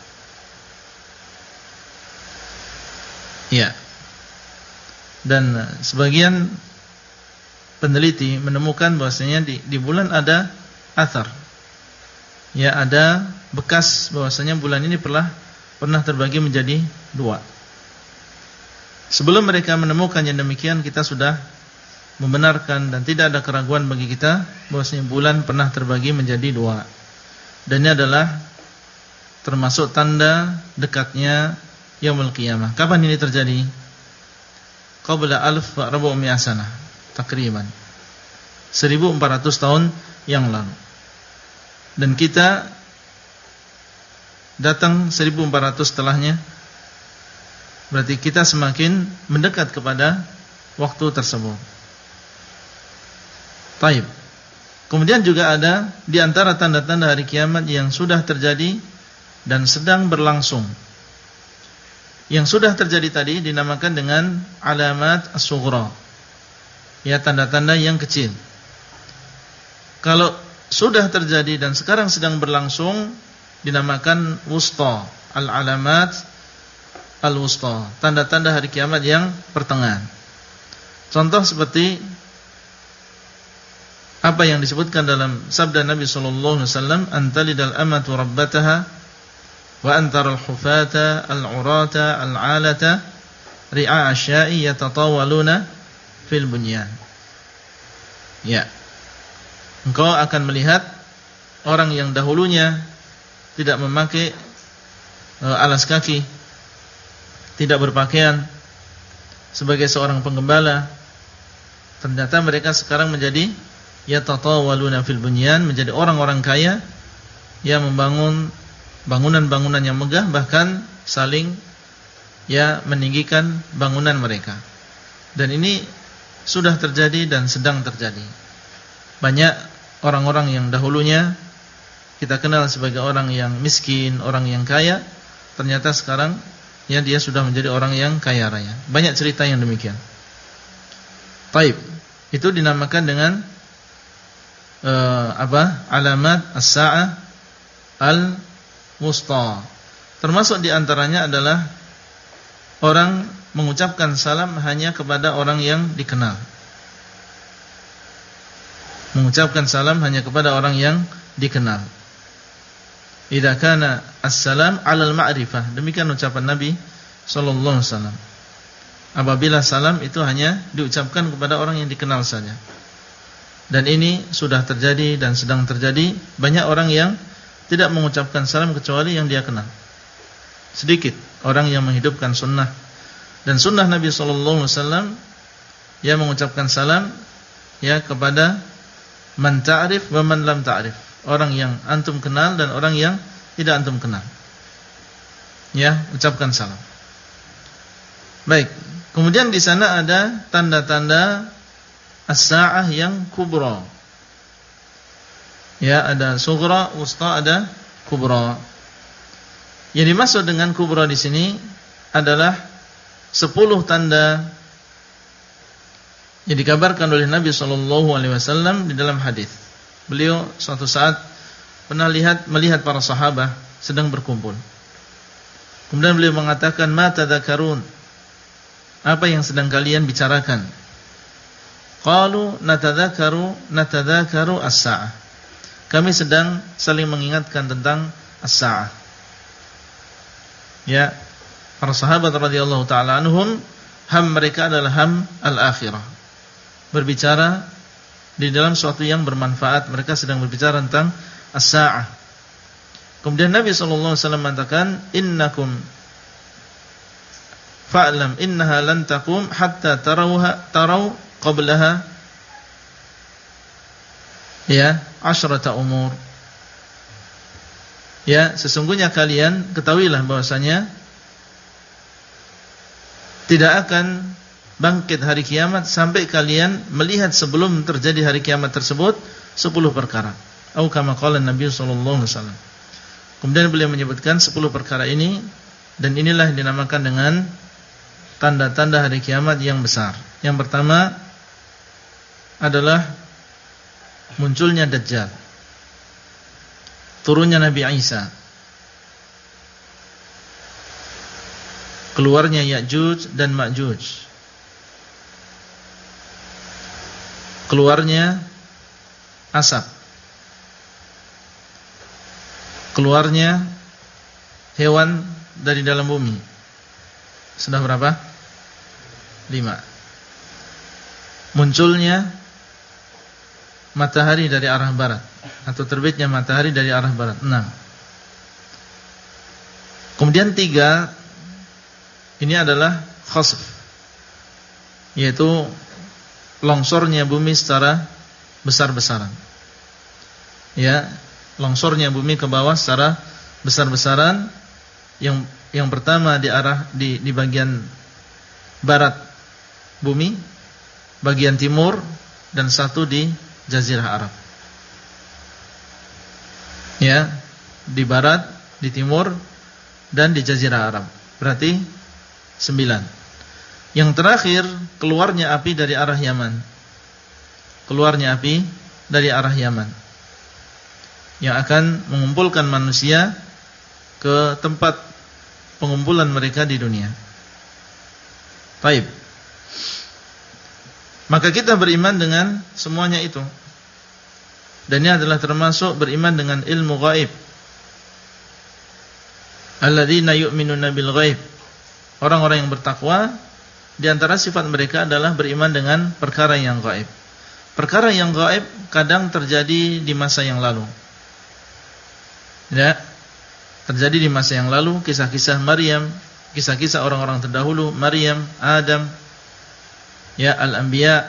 [SPEAKER 1] Ya. Dan sebagian peneliti menemukan bahwasanya di bulan ada athar. Ya, ada bekas bahwasanya bulan ini pernah terbagi menjadi 2. Sebelum mereka menemukan yang demikian, kita sudah membenarkan dan tidak ada keraguan bagi kita bahwasanya bulan pernah terbagi menjadi 2. Dan ini adalah termasuk tanda dekatnya yaumul qiyamah. Kapan ini terjadi? Qabla 1400 sanah, takriban 1400 tahun yang lalu. Dan kita datang 1400 setelahnya, Berarti kita semakin mendekat kepada waktu tersebut. Taib. Kemudian juga ada di antara tanda-tanda hari kiamat yang sudah terjadi dan sedang berlangsung. Yang sudah terjadi tadi dinamakan dengan alamat as-sughra. Ya, tanda-tanda yang kecil. Kalau sudah terjadi dan sekarang sedang berlangsung dinamakan wusta, al-alamat al-wusta, tanda-tanda hari kiamat yang pertengahan. Contoh seperti apa yang disebutkan dalam sabda Nabi sallallahu alaihi wasallam, antalidal amatu rabbataha wa antaral hufata al-urata al-alata ri'a asya'i yatatawaluna fil bunyan. Ya. Engkau akan melihat orang yang dahulunya tidak memakai alas kaki, tidak berpakaian sebagai seorang penggembala, ternyata mereka sekarang menjadi yatatawaluna fil bunyan, menjadi orang-orang kaya yang membangun bangunan-bangunan yang megah, bahkan saling meninggikan bangunan mereka. Dan ini sudah terjadi dan sedang terjadi. Banyak orang-orang yang dahulunya kita kenal sebagai orang yang miskin, orang yang kaya, ternyata sekarang dia sudah menjadi orang yang kaya raya. Banyak cerita yang demikian. Taib. Itu dinamakan dengan alamat as-sa'ah al-wusta. Termasuk di antaranya adalah orang mengucapkan salam hanya kepada orang yang dikenal. Mengucapkan salam hanya kepada orang yang dikenal. Idza kana as-salam 'alal ma'rifah. Demikian ucapan Nabi sallallahu alaihi wasallam. Apabila salam itu hanya diucapkan kepada orang yang dikenal saja. Dan ini sudah terjadi dan sedang terjadi. Banyak orang yang tidak mengucapkan salam kecuali yang dia kenal. Sedikit orang yang menghidupkan sunnah. Dan sunnah Nabi sallallahu alaihi wasallam mengucapkan salam kepada man ta'rif wa man lam ta'rif. Orang yang antum kenal dan orang yang tidak antum kenal. Ucapkan salam. Baik. Kemudian di sana ada tanda-tanda as-sa'ah yang kubra. Ada sughra, wusta, ada kubra. Yang dimaksud dengan kubra di sini adalah 10 tanda yang dikabarkan oleh Nabi sallallahu alaihi wasallam di dalam hadis. Beliau suatu saat pernah melihat para sahabat sedang berkumpul. Kemudian beliau mengatakan, "Ma tadzakarun?" Apa yang sedang kalian bicarakan? Qalu natadzakaru as-sa'ah. Kami sedang saling mengingatkan tentang as-sa'ah. Para sahabat radhiyallahu taala anhum, mereka adalah al-akhirah. Berbicara di dalam suatu yang bermanfaat, mereka sedang berbicara tentang as-sa'ah. Kemudian Nabi sallallahu alaihi wasallam mengatakan, "Innakum fa'lam innaha lan taqum hatta tarau qablaha 10 umur." Sesungguhnya kalian ketahuilah bahwasanya tidak akan bangkit hari kiamat sampai kalian melihat sebelum terjadi hari kiamat tersebut 10 perkara. Atau kama qala Nabi sallallahu alaihi wasallam. Kemudian beliau menyebutkan 10 perkara ini, dan inilah yang dinamakan dengan tanda-tanda hari kiamat yang besar. Yang pertama adalah munculnya Dajjal, turunnya Nabi Isa, keluarnya Ya'juj dan Ma'juj, keluarnya asap, keluarnya hewan dari dalam bumi. Sudah berapa? 5. Munculnya matahari dari arah barat, atau terbitnya matahari dari arah barat. 6. Kemudian 3, ini adalah khasf, yaitu longsornya bumi secara besar-besaran. Longsornya bumi ke bawah secara besar-besaran, yang Yang pertama di bagian barat bumi, bagian timur, dan satu di Jazirah Arab. Ya, di barat, di timur, dan di Jazirah Arab. Berarti 9. Yang terakhir, keluarnya api dari arah Yaman. Keluarnya api dari arah Yaman, yang akan mengumpulkan manusia ke tempat pengumpulan mereka di dunia. Baik. Maka kita beriman dengan semuanya itu. Dan ini adalah termasuk beriman dengan ilmu gaib. Alladzina yu'minuna bil ghaib. Orang-orang yang bertakwa, di antara sifat mereka adalah beriman dengan perkara yang gaib. Perkara yang gaib kadang terjadi di masa yang lalu. Ya, terjadi di masa yang lalu, kisah-kisah Maryam, kisah-kisah orang-orang terdahulu, Maryam, Adam, ya, al-anbiya.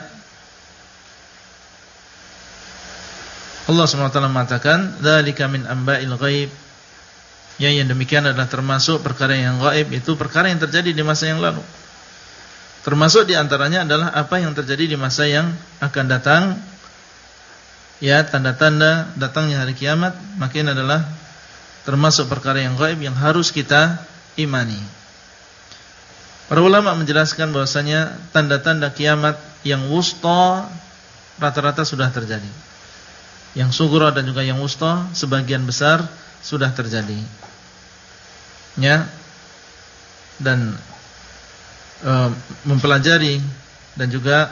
[SPEAKER 1] Allah SWT mengatakan, "Dzalika min amba'il ghaib." Ya, yang demikian adalah termasuk perkara yang gaib, itu perkara yang terjadi di masa yang lalu. Termasuk di antaranya adalah apa yang terjadi di masa yang akan datang. Ya, tanda-tanda datangnya hari kiamat, maka ini adalah termasuk perkara yang gaib yang harus kita imani. Para ulama menjelaskan bahwasanya tanda-tanda kiamat yang wusta rata-rata sudah terjadi. Yang sughra dan juga yang wusta sebagian besar sudah terjadi. Ya. Dan mempelajari dan juga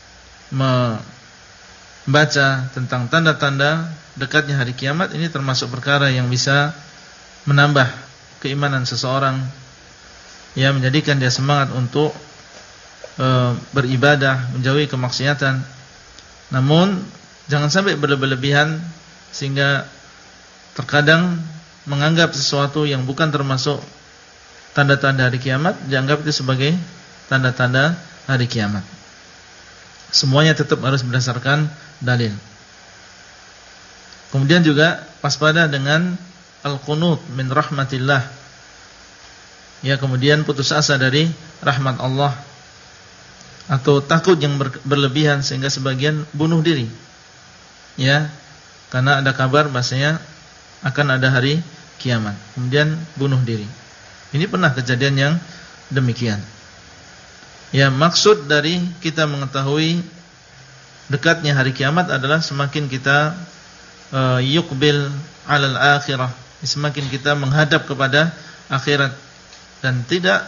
[SPEAKER 1] membaca tentang tanda-tanda dekatnya hari kiamat, ini termasuk perkara yang bisa menambah keimanan seseorang, ya, menjadikan dia semangat untuk beribadah, menjauhi kemaksiatan. Namun jangan sampai berlebihan sehingga terkadang menganggap sesuatu yang bukan termasuk tanda-tanda hari kiamat, dianggap itu sebagai tanda-tanda hari kiamat. Semuanya tetap harus berdasarkan dalil. Kemudian juga waspada dengan al-qunut min rahmatillah. Ya, kemudian putus asa dari rahmat Allah, atau takut yang berlebihan sehingga sebagian bunuh diri. Ya, karena ada kabar bahasanya akan ada hari kiamat, kemudian bunuh diri. Ini pernah kejadian yang demikian. Ya, maksud dari kita mengetahui dekatnya hari kiamat adalah semakin kita yuqbil alal akhirah, semakin kita menghadap kepada akhirat dan tidak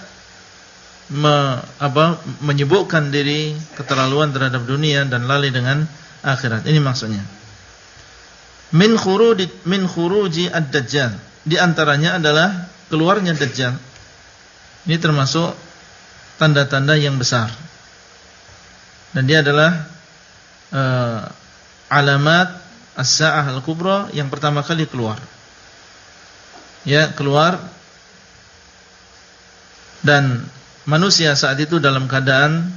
[SPEAKER 1] menyibukkan diri keterlaluan terhadap dunia dan lalai dengan akhirat. Ini maksudnya. Min khuruji ad-dajjal. Di antaranya adalah keluarnya Dajjal. Ini termasuk tanda-tanda yang besar. Dan dia adalah alamat as-sa'ah al-kubra yang pertama kali keluar. Ya, keluar, dan manusia saat itu dalam keadaan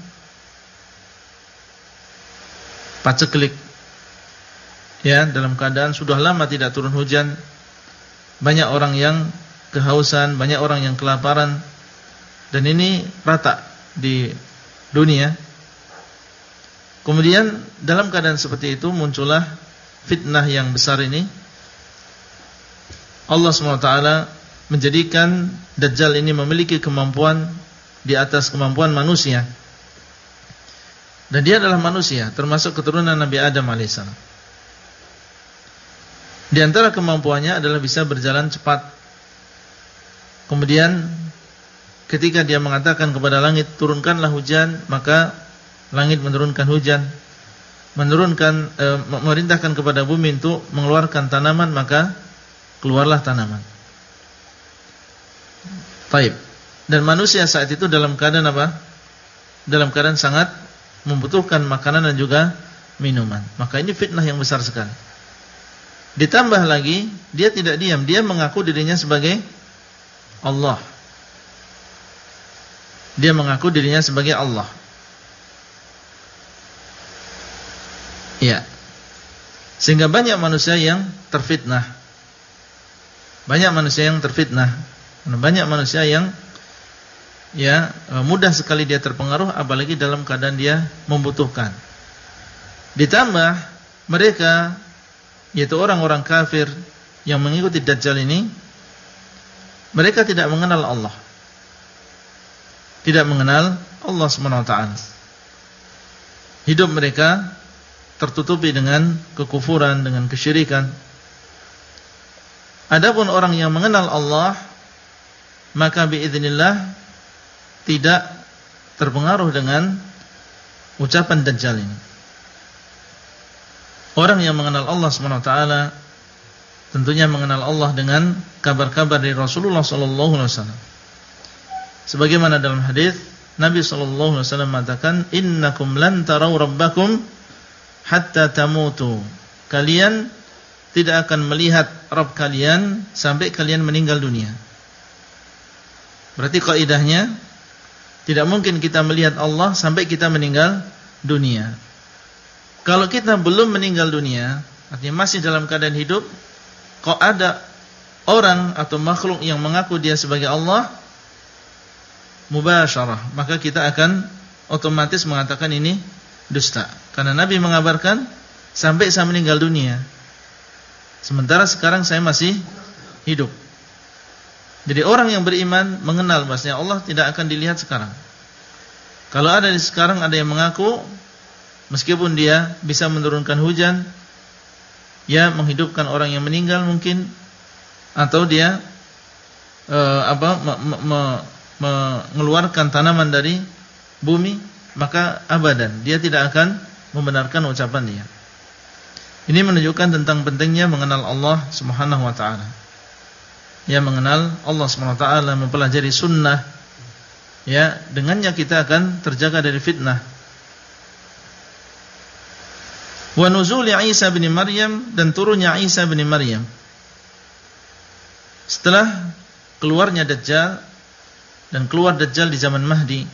[SPEAKER 1] paceklik. Ya, dalam keadaan sudah lama tidak turun hujan. Banyak orang yang kehausan, banyak orang yang kelaparan, dan ini rata di dunia. Kemudian dalam keadaan seperti itu muncullah fitnah yang besar ini. Allah SWT menjadikan Dajjal ini memiliki kemampuan di atas kemampuan manusia, dan dia adalah manusia, termasuk keturunan Nabi Adam AS. Di antara kemampuannya adalah bisa berjalan cepat. Kemudian ketika dia mengatakan kepada langit, turunkanlah hujan, maka langit menurunkan hujan. Memerintahkan kepada bumi untuk mengeluarkan tanaman, maka keluarlah tanaman. Baik. Dan manusia saat itu dalam keadaan apa? Dalam keadaan sangat membutuhkan makanan dan juga minuman. Maka ini fitnah yang besar sekali. Ditambah lagi, dia tidak diam, dia mengaku dirinya sebagai Allah. Dia mengaku dirinya sebagai Allah. Ya. Sehingga banyak manusia yang terfitnah. Banyak manusia yang terfitnah. Banyak manusia yang mudah sekali dia terpengaruh, apalagi dalam keadaan dia membutuhkan. Ditambah mereka, yaitu orang-orang kafir yang mengikuti Dajjal ini, mereka tidak mengenal Allah. Tidak mengenal Allah SWT. Hidup mereka tertutupi dengan kekufuran, dengan kesyirikan. Adapun orang yang mengenal Allah, maka biiznillah tidak terpengaruh dengan ucapan Dajjal ini. Orang yang mengenal Allah SWT tentunya mengenal Allah dengan kabar-kabar dari Rasulullah SAW. Sebagaimana dalam hadis Nabi SAW mengatakan, innakum lan tarau rabbakum hatta tamutu. Kalian tidak akan melihat Rabb kalian sampai kalian meninggal dunia. Berarti kaidahnya, tidak mungkin kita melihat Allah sampai kita meninggal dunia. Kalau kita belum meninggal dunia, artinya masih dalam keadaan hidup, kok ada orang atau makhluk yang mengaku dia sebagai Allah, mubasyarah, maka kita akan otomatis mengatakan ini dusta. Karena Nabi mengabarkan sampai saya meninggal dunia, sementara sekarang saya masih hidup. Jadi orang yang beriman mengenal bahwasanya Allah tidak akan dilihat sekarang. Kalau ada di sekarang ada yang mengaku meskipun dia bisa menurunkan hujan, menghidupkan orang yang meninggal mungkin, atau dia mengeluarkan tanaman dari bumi, maka abadan dia tidak akan membenarkan ucapan dia. Ini menunjukkan tentang pentingnya mengenal Allah Subhanahu wa taala. Mengenal Allah Subhanahu wa taala, mempelajari sunnah, dengannya kita akan terjaga dari fitnah. Wa nuzuli Isa bin Maryam, dan turunnya Isa bin Maryam. Setelah keluarnya Dajjal, dan keluar Dajjal di zaman Mahdi,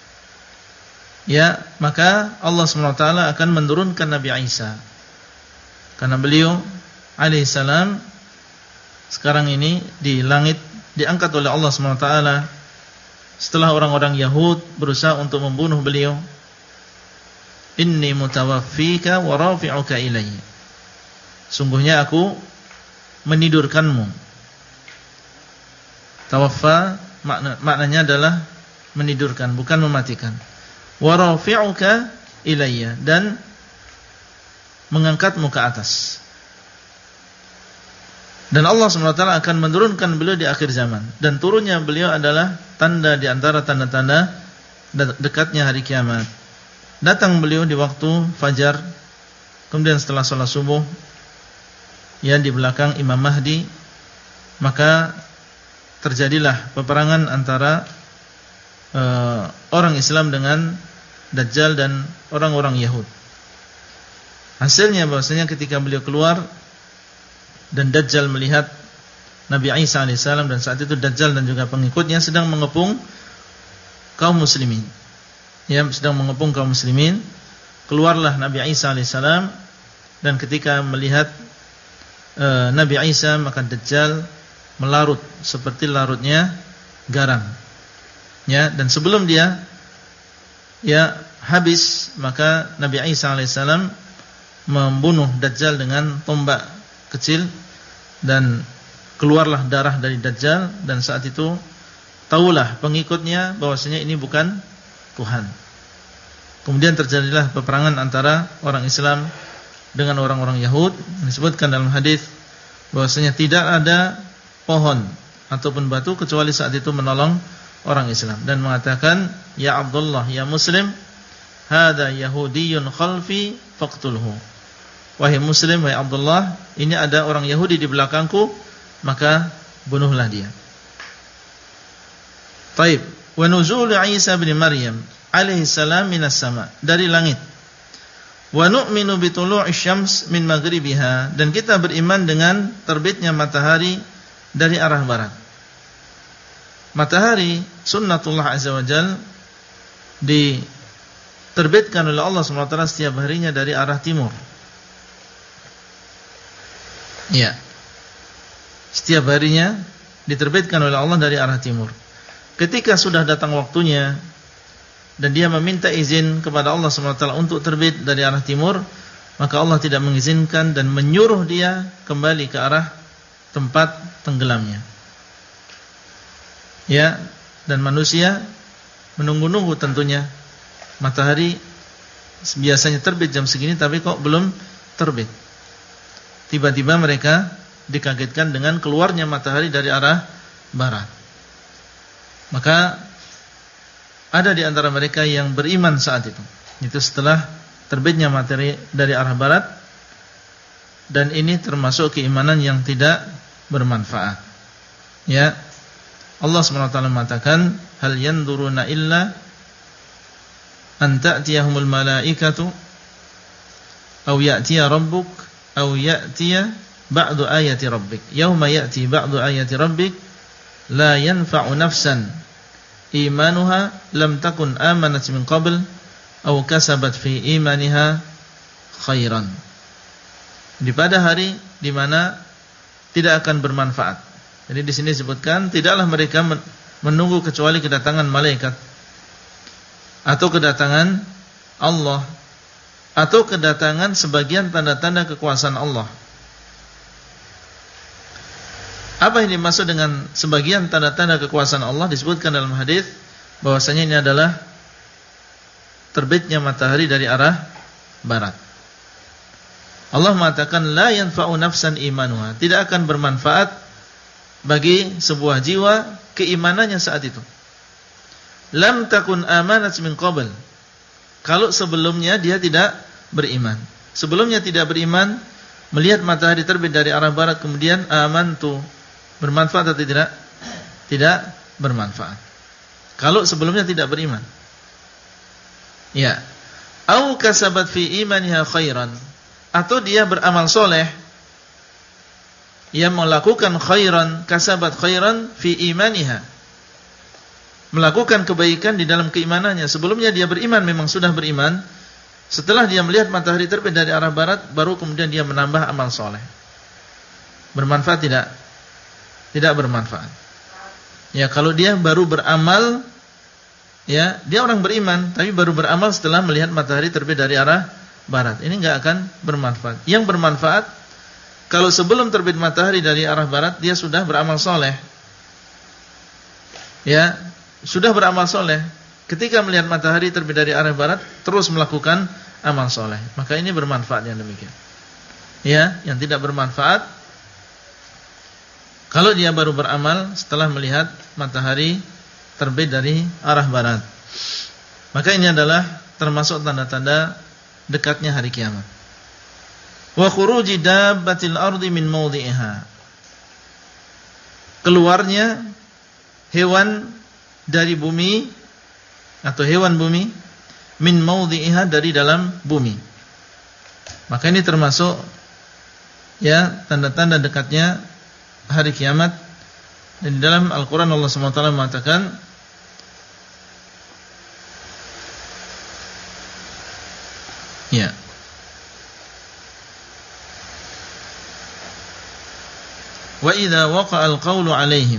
[SPEAKER 1] maka Allah SWT akan menurunkan Nabi Isa. Karena beliau alaihissalam sekarang ini di langit diangkat oleh Allah SWT setelah orang-orang Yahud berusaha untuk membunuh beliau. Inni mutawaffika wa rafi'uka ilayya. Sungguhnya aku menidurkanmu. Tawaffa maknanya adalah menidurkan, bukan mematikan. Wa rafi'uka ilayya, dan mengangkatmu ke atas. Dan Allah SWT akan menurunkan beliau di akhir zaman. Dan turunnya beliau adalah tanda di antara tanda-tanda dekatnya hari kiamat. Datang beliau di waktu fajar, kemudian setelah sholat subuh, di belakang Imam Mahdi, maka terjadilah peperangan antara orang Islam dengan Dajjal dan orang-orang Yahud. Hasilnya bahwasanya ketika beliau keluar dan Dajjal melihat Nabi Isa alaihissalam, dan saat itu Dajjal dan juga pengikutnya sedang mengepung kaum muslimin. Sedang mengepung kaum muslimin. Keluarlah Nabi Isa alaihissalam, dan ketika melihat Nabi Isa, maka Dajjal melarut seperti larutnya garam. Dan sebelum dia habis, maka Nabi Isa alaihissalam membunuh Dajjal dengan tombak kecil, dan keluarlah darah dari Dajjal. Dan saat itu tahulah pengikutnya bahwasanya ini bukan Tuhan. Kemudian terjadilah peperangan antara orang Islam dengan orang-orang Yahud. Disebutkan dalam hadis bahwasanya tidak ada pohon ataupun batu kecuali saat itu menolong orang Islam, dan mengatakan, ya Abdullah, ya Muslim, hada Yahudiyyun khalfi faqtulhu. Wahai Muslim, wahai Abdullah, ini ada orang Yahudi di belakangku, maka bunuhlah dia. Taib. Wa nuzul Isa bin Maryam alaihi salam minas sama, dari langit. Wa nu'minu bi tulu'i syams min maghribiha, dan kita beriman dengan terbitnya matahari dari arah barat. Matahari sunnatullah azza wajal diterbitkan oleh Allah SWT setiap harinya dari arah timur. Setiap harinya diterbitkan oleh Allah dari arah timur. Ketika sudah datang waktunya dan dia meminta izin kepada Allah SWT untuk terbit dari arah timur, maka Allah tidak mengizinkan dan menyuruh dia kembali ke arah tempat tenggelamnya. Ya, dan manusia menunggu-nunggu tentunya. Matahari biasanya terbit jam segini tapi kok belum terbit. Tiba-tiba mereka dikagetkan dengan keluarnya matahari dari arah barat. Maka ada di antara mereka yang beriman saat itu. Itu setelah terbitnya matahari dari arah barat, dan ini termasuk keimanan yang tidak bermanfaat. Ya. Allah SWT mengatakan, hal yanzuruna illa an ta'tiyahumul malaikatu aw ya'tiya rabbuk aw ya'tiya ba'du ayati rabbik. Yauma ya'ti ba'du ayati rabbik la yanfa'u nafsan imanuha lam takun amanat min qabl aw kasabat fi imaniha khairan. Di pada hari di mana tidak akan bermanfaat. Jadi di sini disebutkan tidaklah mereka menunggu kecuali kedatangan malaikat atau kedatangan Allah atau kedatangan sebagian tanda-tanda kekuasaan Allah. Apa yang dimaksud dengan sebagian tanda-tanda kekuasaan Allah? Disebutkan dalam hadis bahwasanya ini adalah terbitnya matahari dari arah barat. Allah mengatakan la yanfa'u nafsan imanuha, tidak akan bermanfaat bagi sebuah jiwa keimanannya saat itu. Lam takun amanat min qabl, kalau sebelumnya dia tidak beriman. Sebelumnya tidak beriman, melihat matahari terbit dari arah barat kemudian amantu, bermanfaat atau tidak? Tidak bermanfaat. Kalau sebelumnya tidak beriman. Ya. Au kasabat fi imaniha khairan, atau dia beramal soleh, ia melakukan khairan, kasabat khairan fi imaniha, melakukan kebaikan di dalam keimanannya. Sebelumnya dia beriman, memang sudah beriman. Setelah dia melihat matahari terbit dari arah barat, baru kemudian dia menambah amal soleh. Bermanfaat tidak? Tidak bermanfaat. Ya, kalau dia baru beramal, ya, dia orang beriman tapi baru beramal setelah melihat matahari terbit dari arah barat, ini enggak akan bermanfaat. Yang bermanfaat kalau sebelum terbit matahari dari arah barat dia sudah beramal soleh, ya, sudah beramal soleh. Ketika melihat matahari terbit dari arah barat terus melakukan amal soleh, maka ini bermanfaat yang demikian. Ya, yang tidak bermanfaat kalau dia baru beramal setelah melihat matahari terbit dari arah barat. Maka ini adalah termasuk tanda-tanda dekatnya hari kiamat. Wa khuruji dabbatil ardi min mawdi'iha, keluarnya hewan dari bumi atau hewan bumi, min mawdi'iha, dari dalam bumi. Maka ini termasuk ya tanda-tanda dekatnya hari kiamat. Dan di dalam Al-Quran Allah SWT mengatakan, ya, wa idza waqa'al qawlu 'alaihim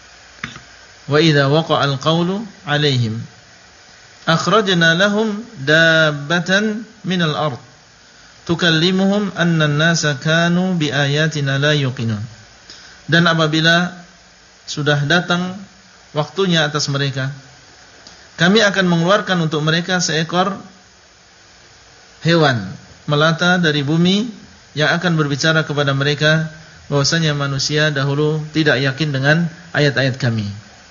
[SPEAKER 1] akhrajna lahum dabbatan minal ard tukallimuhum anna an-nasa kanu biayatina la yuqinun. Dan apabila sudah datang waktunya atas mereka, kami akan mengeluarkan untuk mereka seekor hewan melata dari bumi yang akan berbicara kepada mereka bahwasanya manusia dahulu tidak yakin dengan ayat-ayat kami.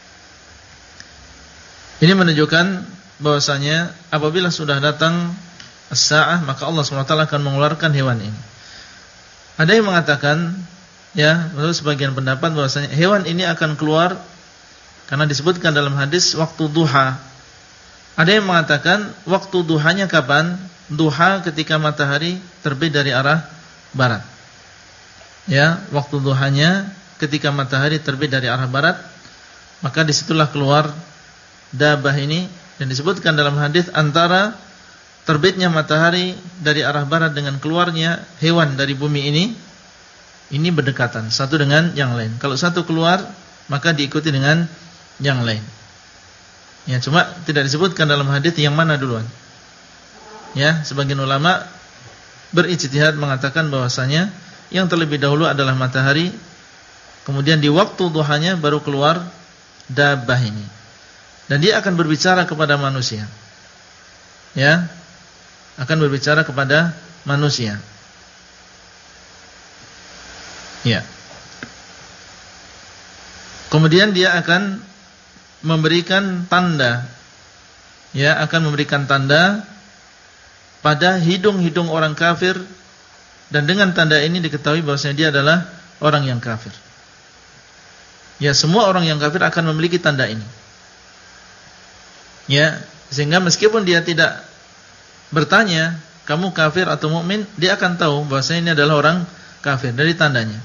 [SPEAKER 1] Ini menunjukkan bahwasanya apabila sudah datang as-sa'ah, maka Allah SWT akan mengeluarkan hewan ini. Ada yang mengatakan, ya, menurut sebagian pendapat bahwasanya hewan ini akan keluar karena disebutkan dalam hadis waktu duha. Ada yang mengatakan waktu duhanya kapan? Duha ketika matahari terbit dari arah barat. Ya, waktu duhanya ketika matahari terbit dari arah barat, maka disitulah keluar dabah ini. Dan disebutkan dalam hadis antara terbitnya matahari dari arah barat dengan keluarnya hewan dari bumi ini berdekatan satu dengan yang lain. Kalau satu keluar, maka diikuti dengan yang lain. Ya, cuma tidak disebutkan dalam hadis yang mana duluan. Ya, sebagian ulama berijtihad mengatakan bahwasanya yang terlebih dahulu adalah matahari, kemudian di waktu duhanya baru keluar dabbah ini. Dan dia akan berbicara kepada manusia. Ya, akan berbicara kepada manusia. Ya. Kemudian dia akan memberikan tanda, ya, akan memberikan tanda pada hidung-hidung orang kafir, dan dengan tanda ini diketahui bahwasanya dia adalah orang yang kafir. Ya, semua orang yang kafir akan memiliki tanda ini. Ya, sehingga meskipun dia tidak bertanya, kamu kafir atau mukmin, dia akan tahu bahwasanya ini adalah orang kafir dari tandanya.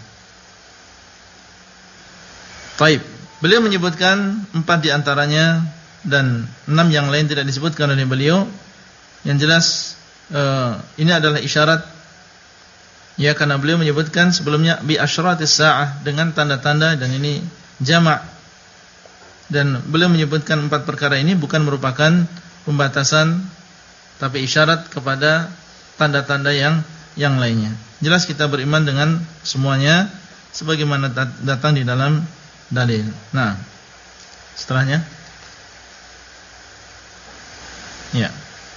[SPEAKER 1] Taib. Beliau menyebutkan 4 diantaranya dan 6 yang lain tidak disebutkan oleh beliau. Yang jelas ini adalah isyarat, ya, karena beliau menyebutkan sebelumnya bi asyratis saah, dengan tanda-tanda, dan ini jamak. Dan beliau menyebutkan 4 perkara ini bukan merupakan pembatasan, tapi isyarat kepada tanda-tanda yang lainnya. Jelas kita beriman dengan semuanya sebagaimana datang di dalam dalil. Nah, setelahnya, ya.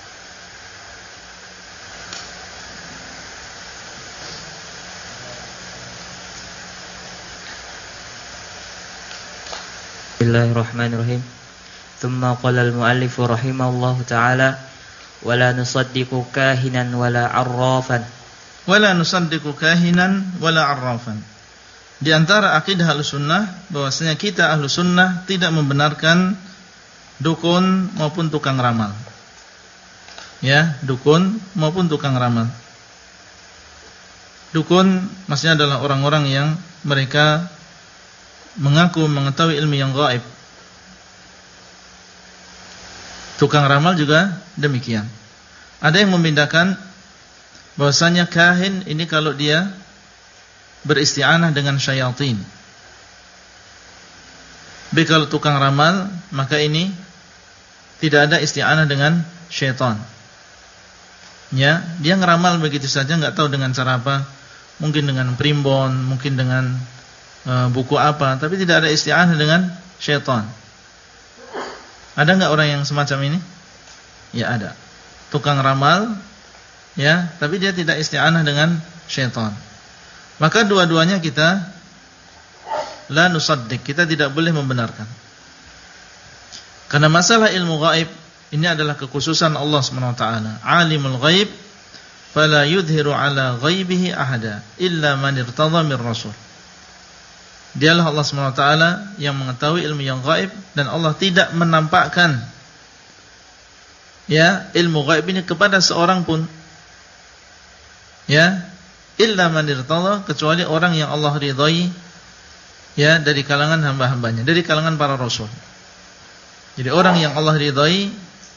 [SPEAKER 4] Bismillahirrahmanirrahim. Thumma qala al-muallif rahimahullahu ta'ala wala nusaddiqu kahinan wala arrafan.
[SPEAKER 1] Wala nusaddiqu kahinan wala arrafan. Di antara akidah Ahlussunnah bahwasanya kita Ahlussunnah tidak membenarkan dukun maupun tukang ramal. Ya, dukun maupun tukang ramal. Dukun maksudnya adalah orang-orang yang mereka mengaku mengetahui ilmu yang gaib. Tukang ramal juga demikian. Ada yang membedakan bahwasanya kahin ini kalau dia beristi'anah dengan syayatin. Tapi kalau tukang ramal, maka ini tidak ada isti'anah dengan syaitan. Ya, dia ngeramal begitu saja, enggak tahu dengan cara apa. Mungkin dengan primbon, mungkin dengan buku apa, tapi tidak ada isti'anah dengan syaitan. Ada enggak orang yang semacam ini? Ya, ada. Tukang ramal, ya, tapi dia tidak isti'anah dengan syaitan. Maka dua-duanya kita la nusaddiq, kita tidak boleh membenarkan. Karena masalah ilmu gaib ini adalah kekhususan Allah Subhanahu wa taala. Alimul ghaib fala yudhiru ala ghaibihi ahada illa man irtadha mir rasul. Dialah Allah Subhanahu wa taala yang mengetahui ilmu yang gaib, dan Allah tidak menampakkan, ya, ilmu gaib ini kepada seorang pun. Ya, illa man irtadha, kecuali orang yang Allah ridhai, ya, dari kalangan hamba-hambanya, dari kalangan para rasul. Jadi orang yang Allah ridhai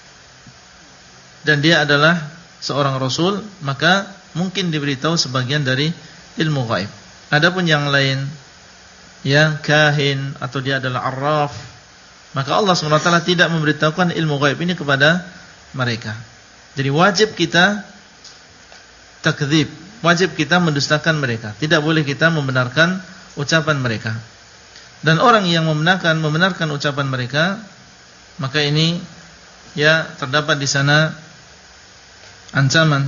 [SPEAKER 1] dan dia adalah seorang rasul, maka mungkin diberitahu sebagian dari ilmu gaib. Adapun yang lain, ya, kahin atau dia adalah arraf, maka Allah SWT tidak memberitahukan ilmu gaib ini kepada mereka. Jadi wajib kita takdzib, wajib kita mendustakan mereka. Tidak boleh kita membenarkan ucapan mereka. Dan orang yang membenarkan ucapan mereka, maka ini, ya, terdapat di sana ancaman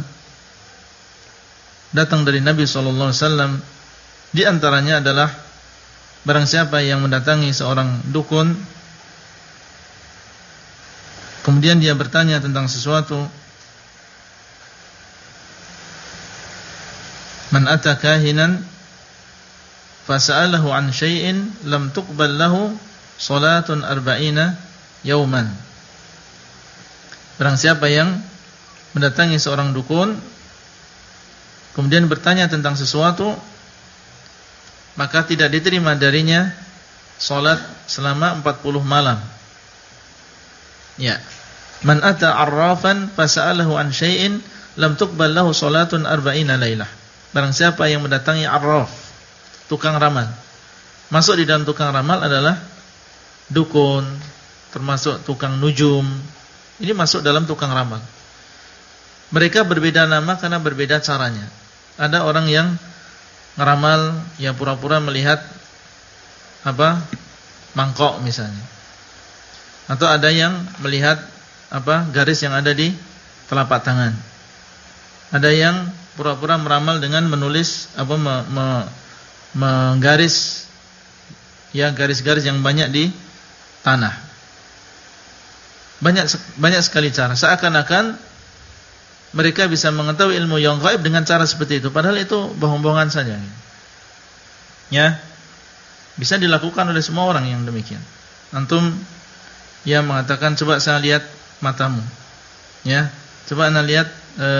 [SPEAKER 1] datang dari Nabi SAW. Di antaranya adalah barang siapa yang mendatangi seorang dukun, kemudian dia bertanya tentang sesuatu, man ata kahinan fasa'alahu an syai'in lam tuqbal lahu salatun arba'ina yauman. Barang siapa yang mendatangi seorang dukun kemudian bertanya tentang sesuatu, maka tidak diterima darinya salat selama 40 malam. Ya. Man ata arrafan fasa'alahu an syai'in lam tuqbal lahu salatun arba'ina lailah. Barang siapa yang mendatangi arraf, tukang ramal, masuk di dalam tukang ramal adalah dukun, termasuk tukang nujum. Ini masuk dalam tukang ramal. Mereka berbeda nama karena berbeda caranya. Ada orang yang ngeramal, yang pura-pura melihat mangkok misalnya. Atau ada yang melihat garis yang ada di telapak tangan. Ada yang pura-pura meramal dengan menulis menggaris garis-garis yang banyak di tanah. Banyak sekali cara. Seakan-akan mereka bisa mengetahui ilmu yang gaib dengan cara seperti itu, padahal itu bohong-bohongan saja. Ya. Bisa dilakukan oleh semua orang yang demikian. Antum mengatakan, coba saya lihat matamu. Ya. Coba Anda lihat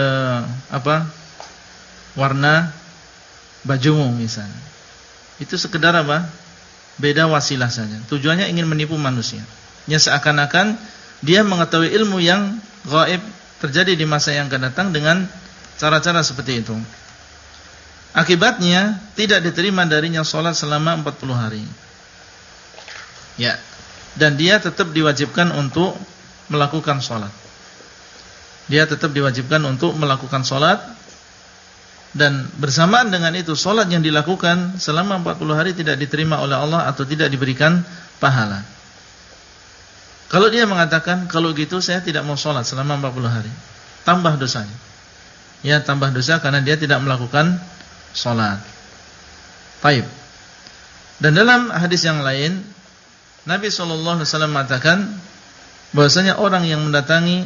[SPEAKER 1] warna bajumu misalnya. Itu sekedar beda wasilah saja. Tujuannya ingin menipu manusia. Ya, seakan-akan dia mengetahui ilmu yang gaib terjadi di masa yang akan datang dengan cara-cara seperti itu. Akibatnya tidak diterima darinya sholat selama 40 hari. Ya. Dan dia tetap diwajibkan untuk melakukan sholat. Dia tetap diwajibkan untuk melakukan sholat. Dan bersamaan dengan itu, sholat yang dilakukan selama 40 hari tidak diterima oleh Allah atau tidak diberikan pahala. Kalau dia mengatakan, kalau gitu saya tidak mau sholat selama 40 hari, tambah dosanya. Ya, tambah dosa karena dia tidak melakukan sholat. Baik. Dan dalam hadis yang lain, Nabi SAW mengatakan bahwasanya orang yang mendatangi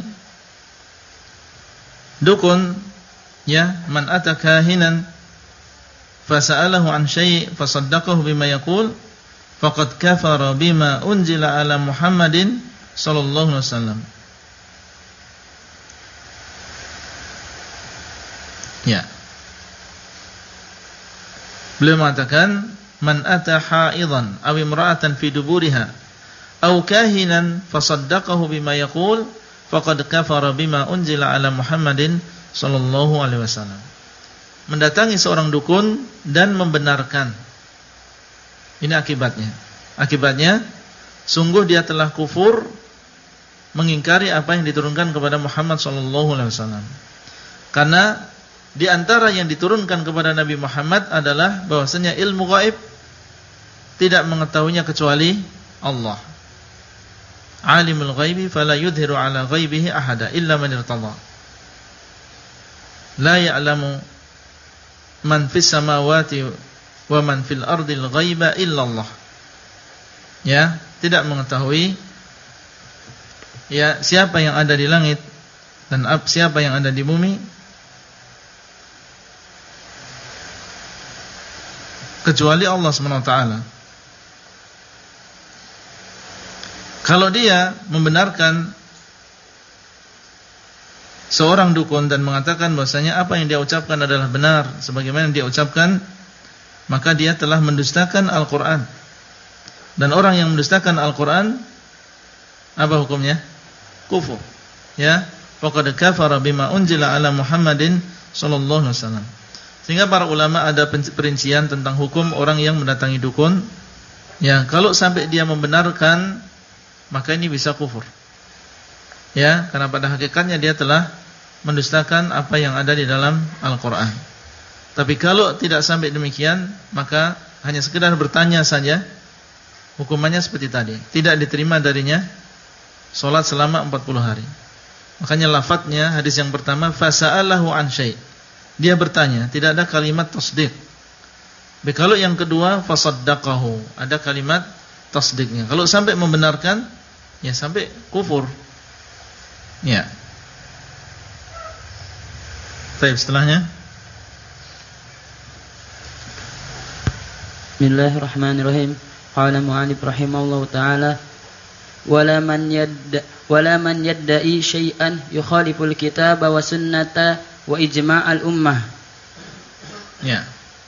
[SPEAKER 1] dukun, ya, man ata kahinan fasa'alahu an syai' fasaddaqahu bima yaqul faqad kafara bima unzila ala Muhammadin sallallahu alaihi wasallam. Ya. Beliau mengatakan, man ata haidan aw imra'atan fi duburiha aw kahinan fasaddaqahu bima yaqul faqad kafara bima unzila ala Muhammadin sallallahu alaihi wasallam. Mendatangi seorang dukun dan membenarkan. Ini akibatnya. Akibatnya, sungguh dia telah kufur, mengingkari apa yang diturunkan kepada Muhammad sallallahu alaihi wasallam. Karena di antara yang diturunkan kepada Nabi Muhammad adalah bahwasanya ilmu gaib tidak mengetahuinya kecuali Allah. Alimul ghaibi fala yudhiru ala ghaibihi ahada illa man irtada. La ya'lamu man fis samawati wa man fil ardil ghaiba illa Allah. Ya, tidak mengetahui ya siapa yang ada di langit dan siapa yang ada di bumi kecuali Allah SWT. Kalau dia membenarkan seorang dukun dan mengatakan bahwasanya apa yang dia ucapkan adalah benar sebagaimana yang dia ucapkan, maka dia telah mendustakan Al-Quran. Dan orang yang mendustakan Al-Quran, apa hukumnya? Kufur. Ya, faqad kafara bima unzila ala Muhammadin sallallahu alaihi wasallam. Sehingga para ulama ada perincian tentang hukum orang yang mendatangi dukun. Ya, kalau sampai dia membenarkan, maka ini bisa kufur. Ya, karena pada hakikatnya dia telah mendustakan apa yang ada di dalam Al-Quran. Tapi kalau tidak sampai demikian, maka hanya sekedar bertanya saja, hukumannya seperti tadi, tidak diterima darinya sholat selama 40 hari. Makanya lafadznya hadis yang pertama, fasa'alahu an syai', dia bertanya, tidak ada kalimat tasdik. Kalau yang kedua, fasaddaqahu, ada kalimat tasdiknya. Kalau sampai membenarkan, ya sampai kufur. Ya. Baik, setelahnya.
[SPEAKER 16] Bismillahirrahmanirrahim. Qala mu'allif rahimahullahu ta'ala, wala man yadda'i syai'an yukhaliful kitaba wa sunnata wa ijma'al ummah.
[SPEAKER 1] Ya.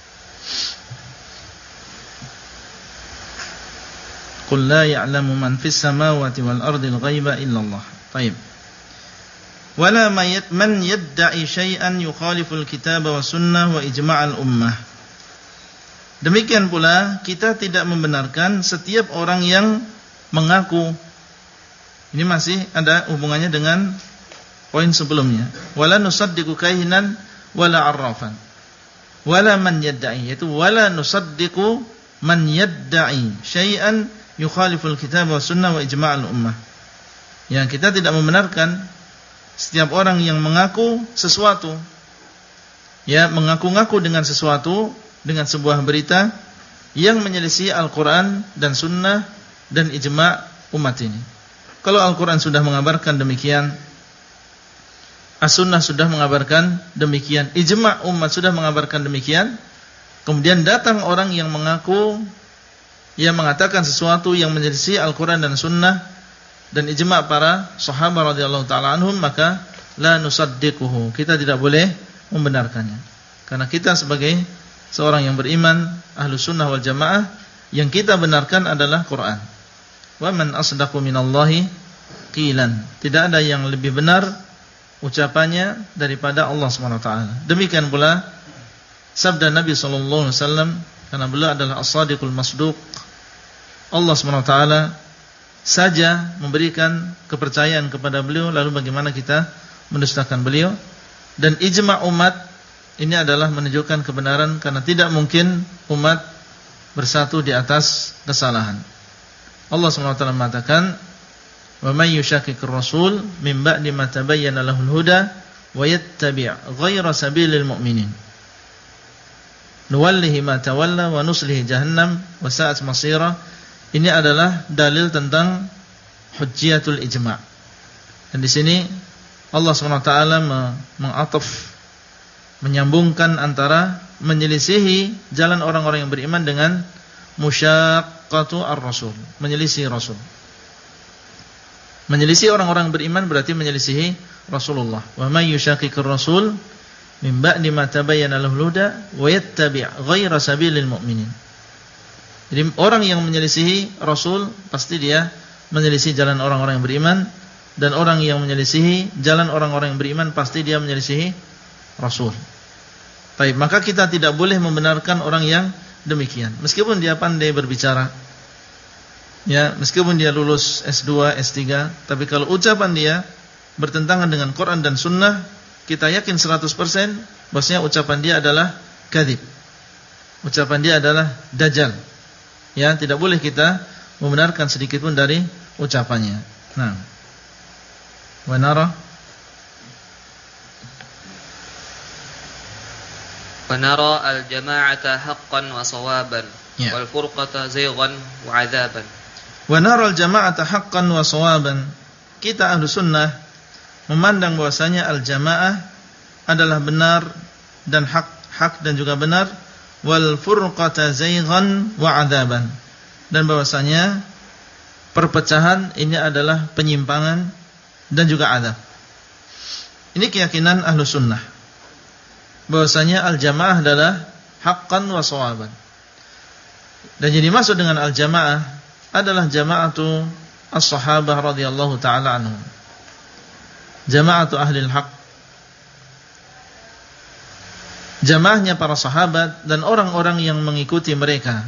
[SPEAKER 1] Qul la ya'lamu man fis samawati wal ardil ghaiba illallah. Baik. Wala man yadda'i syai'an yukhaliful kitaba wa sunnah wa ijma'al ummah. Demikian pula kita tidak membenarkan setiap orang yang mengaku. Ini masih ada hubungannya dengan poin sebelumnya. Wala nusaddiqu kahinan wala arrafan wala man yadda'i, yaitu wala nusaddiqu man yadda'i syai'an yukhaliful kitab wa sunnah wa ijma'al ummah. Yang kita tidak membenarkan setiap orang yang mengaku sesuatu, ya, mengaku-ngaku dengan sesuatu, dengan sebuah berita yang menyelisih Al-Quran dan sunnah dan ijma' umat ini. Kalau Al-Quran sudah mengabarkan demikian, As-Sunnah sudah mengabarkan demikian, ijma' umat sudah mengabarkan demikian, kemudian datang orang yang mengaku, yang mengatakan sesuatu yang menyelisih Al-Quran dan sunnah dan ijma' para sahabat radhiyallahu ta'ala anhum, maka la nusaddiquhu, kita tidak boleh membenarkannya. Karena kita sebagai seorang yang beriman, ahlus sunnah wal jamaah, yang kita benarkan adalah Quran. Wa man asdaqu minallahi qilan, tidak ada yang lebih benar ucapannya daripada Allah Subhanahu wa taala. Demikian pula sabda Nabi sallallahu alaihi wasallam, karena beliau adalah as-sadiqul masduq. Allah Subhanahu wa taala saja memberikan kepercayaan kepada beliau, lalu bagaimana kita mendustakan beliau? Dan ijma' umat ini adalah menunjukkan kebenaran, karena tidak mungkin umat bersatu di atas kesalahan. Allah Subhanahu wa taala mengatakan, wa may yushaqiqir rasul min ba'di ma tabayyana lahul huda wa yattabi' ghayra sabilil mu'minin nuwallihi ma tawalla wa nuslihi jahannam wa sa'at masira. Ini adalah dalil tentang hujjatul ijma'. Dan di sini Allah Subhanahu wa taala mengataf, menyambungkan antara menyelisihi jalan orang-orang yang beriman dengan musyaqqatu ar-rasul, menyelisih rasul. Menyelisih orang-orang beriman berarti menyelisihi Rasulullah. Wa may yushaqiqir rasul min ba'di ma tabayyana lahul huda wa yattabi' ghayra sabilil mu'minin. Jadi orang yang menyelisihi Rasul pasti dia menyelisih jalan orang-orang yang beriman, dan orang yang menyelisihi jalan orang-orang yang beriman pasti dia menyelisihi Rasul. Baik, maka kita tidak boleh membenarkan orang yang demikian, meskipun dia pandai berbicara, ya, meskipun dia lulus S2, S3, tapi kalau ucapan dia bertentangan dengan Quran dan Sunnah, kita yakin 100% bahwasanya ucapan dia adalah kadzib. Ucapan dia adalah dajjal. Ya, tidak boleh kita membenarkan sedikit pun dari ucapannya. Nah, wa nara
[SPEAKER 3] al-jama'ata haqqan wa sawaban wal furqata zaygan wa 'adzaban.
[SPEAKER 1] Wa nara al-jama'ata haqqan wa sawaban. Kita ahlu sunnah memandang bahwasanya al-jamaah adalah benar dan hak dan juga benar, wal furqata zaygan wa 'adzaban, dan bahwasanya perpecahan ini adalah penyimpangan dan juga azab. Ini keyakinan ahlu sunnah, bahwasanya al-jamaah adalah haqqan wa sawaban. Dan jadi maksud dengan al-jamaah adalah jama'atu as-sahabah radhiyallahu ta'ala anhum, jama'atu ahli al-haq, jamaahnya para sahabat dan orang-orang yang mengikuti mereka.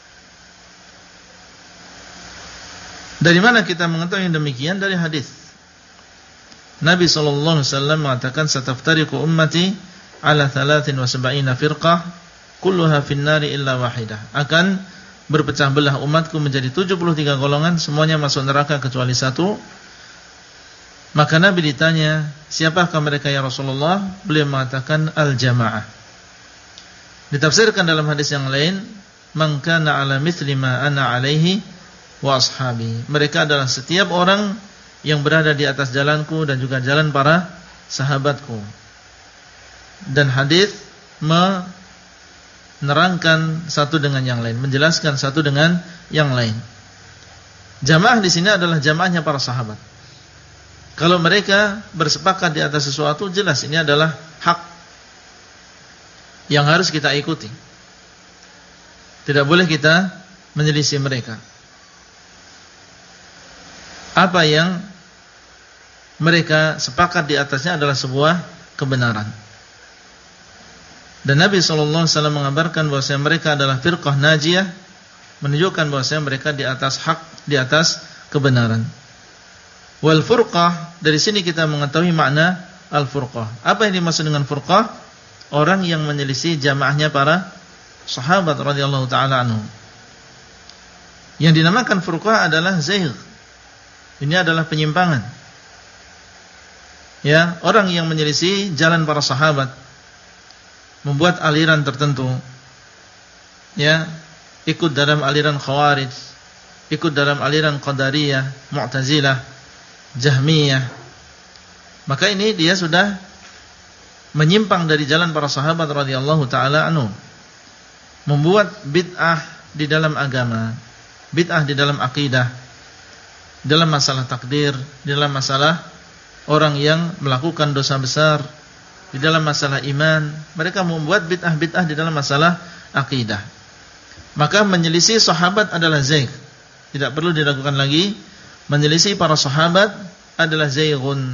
[SPEAKER 1] Dari mana kita mengetahui demikian? Dari hadis. Nabi sallallahu alaihi wasallam mengatakan, "Sataftariqu ummati ala 73 firqah, kulluha fin-nari illa wahidah." Akan berpecah belah umatku menjadi 73 golongan, semuanya masuk neraka kecuali satu. Maka Nabi ditanya, "Siapakah mereka ya Rasulullah?" Beliau mengatakan, "Al-jamaah." Ditafsirkan dalam hadis yang lain, "Man kana 'ala mithli ma ana 'alaihi wa ashabi." Mereka adalah setiap orang yang berada di atas jalanku dan juga jalan para sahabatku. Dan hadis menerangkan satu dengan yang lain, menjelaskan satu dengan yang lain. Jamaah di sini adalah jamaahnya para sahabat. Kalau mereka bersepakat di atas sesuatu, jelas ini adalah hak yang harus kita ikuti. Tidak boleh kita menyelisih mereka. Apa yang mereka sepakat di atasnya adalah sebuah kebenaran. Dan Nabi SAW mengabarkan bahwasanya mereka adalah firqah najiyah, menunjukkan bahwasanya mereka di atas hak, di atas kebenaran. Wal furqah, dari sini kita mengetahui makna al-furqah. Apa yang dimaksud dengan furqah? Orang yang menyelisih jamaahnya para sahabat radhiyallahu taala anhum. Yang dinamakan furqah adalah zaigh. Ini adalah penyimpangan. Ya, orang yang menyelisih jalan para sahabat, membuat aliran tertentu, ya, ikut dalam aliran Khawarij, ikut dalam aliran Qadariyah, Mu'tazilah, Jahmiyah, maka ini dia sudah menyimpang dari jalan para sahabat radhiyallahu taala anhum, membuat bid'ah di dalam agama, bid'ah di dalam akidah, dalam masalah takdir, di dalam masalah orang yang melakukan dosa besar, di dalam masalah iman. Mereka membuat bid'ah-bid'ah di dalam masalah akidah. Maka menyelisih sahabat adalah zaigh. Tidak perlu diragukan lagi, menyelisih para sahabat adalah zaighun.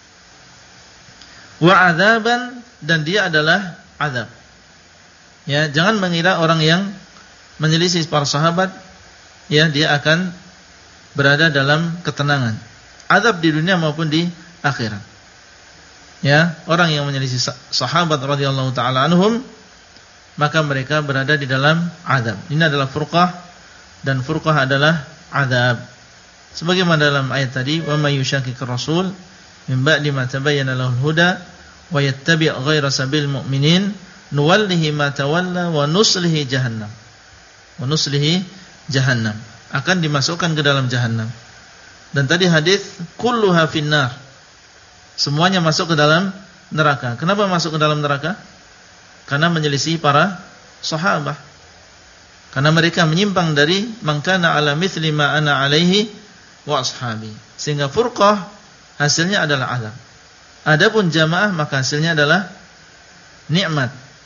[SPEAKER 1] Wa adzaban, dan dia adalah azab. Ya, jangan mengira orang yang menyelisih para sahabat, ya, dia akan berada dalam ketenangan. Azab di dunia maupun di akhirat. Ya, orang yang menyelisih sahabat radhiyallahu taala anhum, maka mereka berada di dalam azab. Ini adalah furqah, dan furqah adalah azab. Sebagaimana dalam ayat tadi, wa may yushaqiqir rasul min ba'di ma tabayyana lahul huda wa yattabi' ghayra sabil mu'minin nuwallihi ma tawalla wa nuslihi jahannam. Wa nuslihi jahannam, akan dimasukkan ke dalam jahannam. Dan tadi hadis kulluha finnar, semuanya masuk ke dalam neraka. Kenapa masuk ke dalam neraka? Karena menyelisih para sahabat. Karena mereka menyimpang dari man kana ala mithli ma ana alaihi wa ashabi. Sehingga furqah hasilnya adalah azab. Adapun jamaah maka hasilnya adalah nikmat.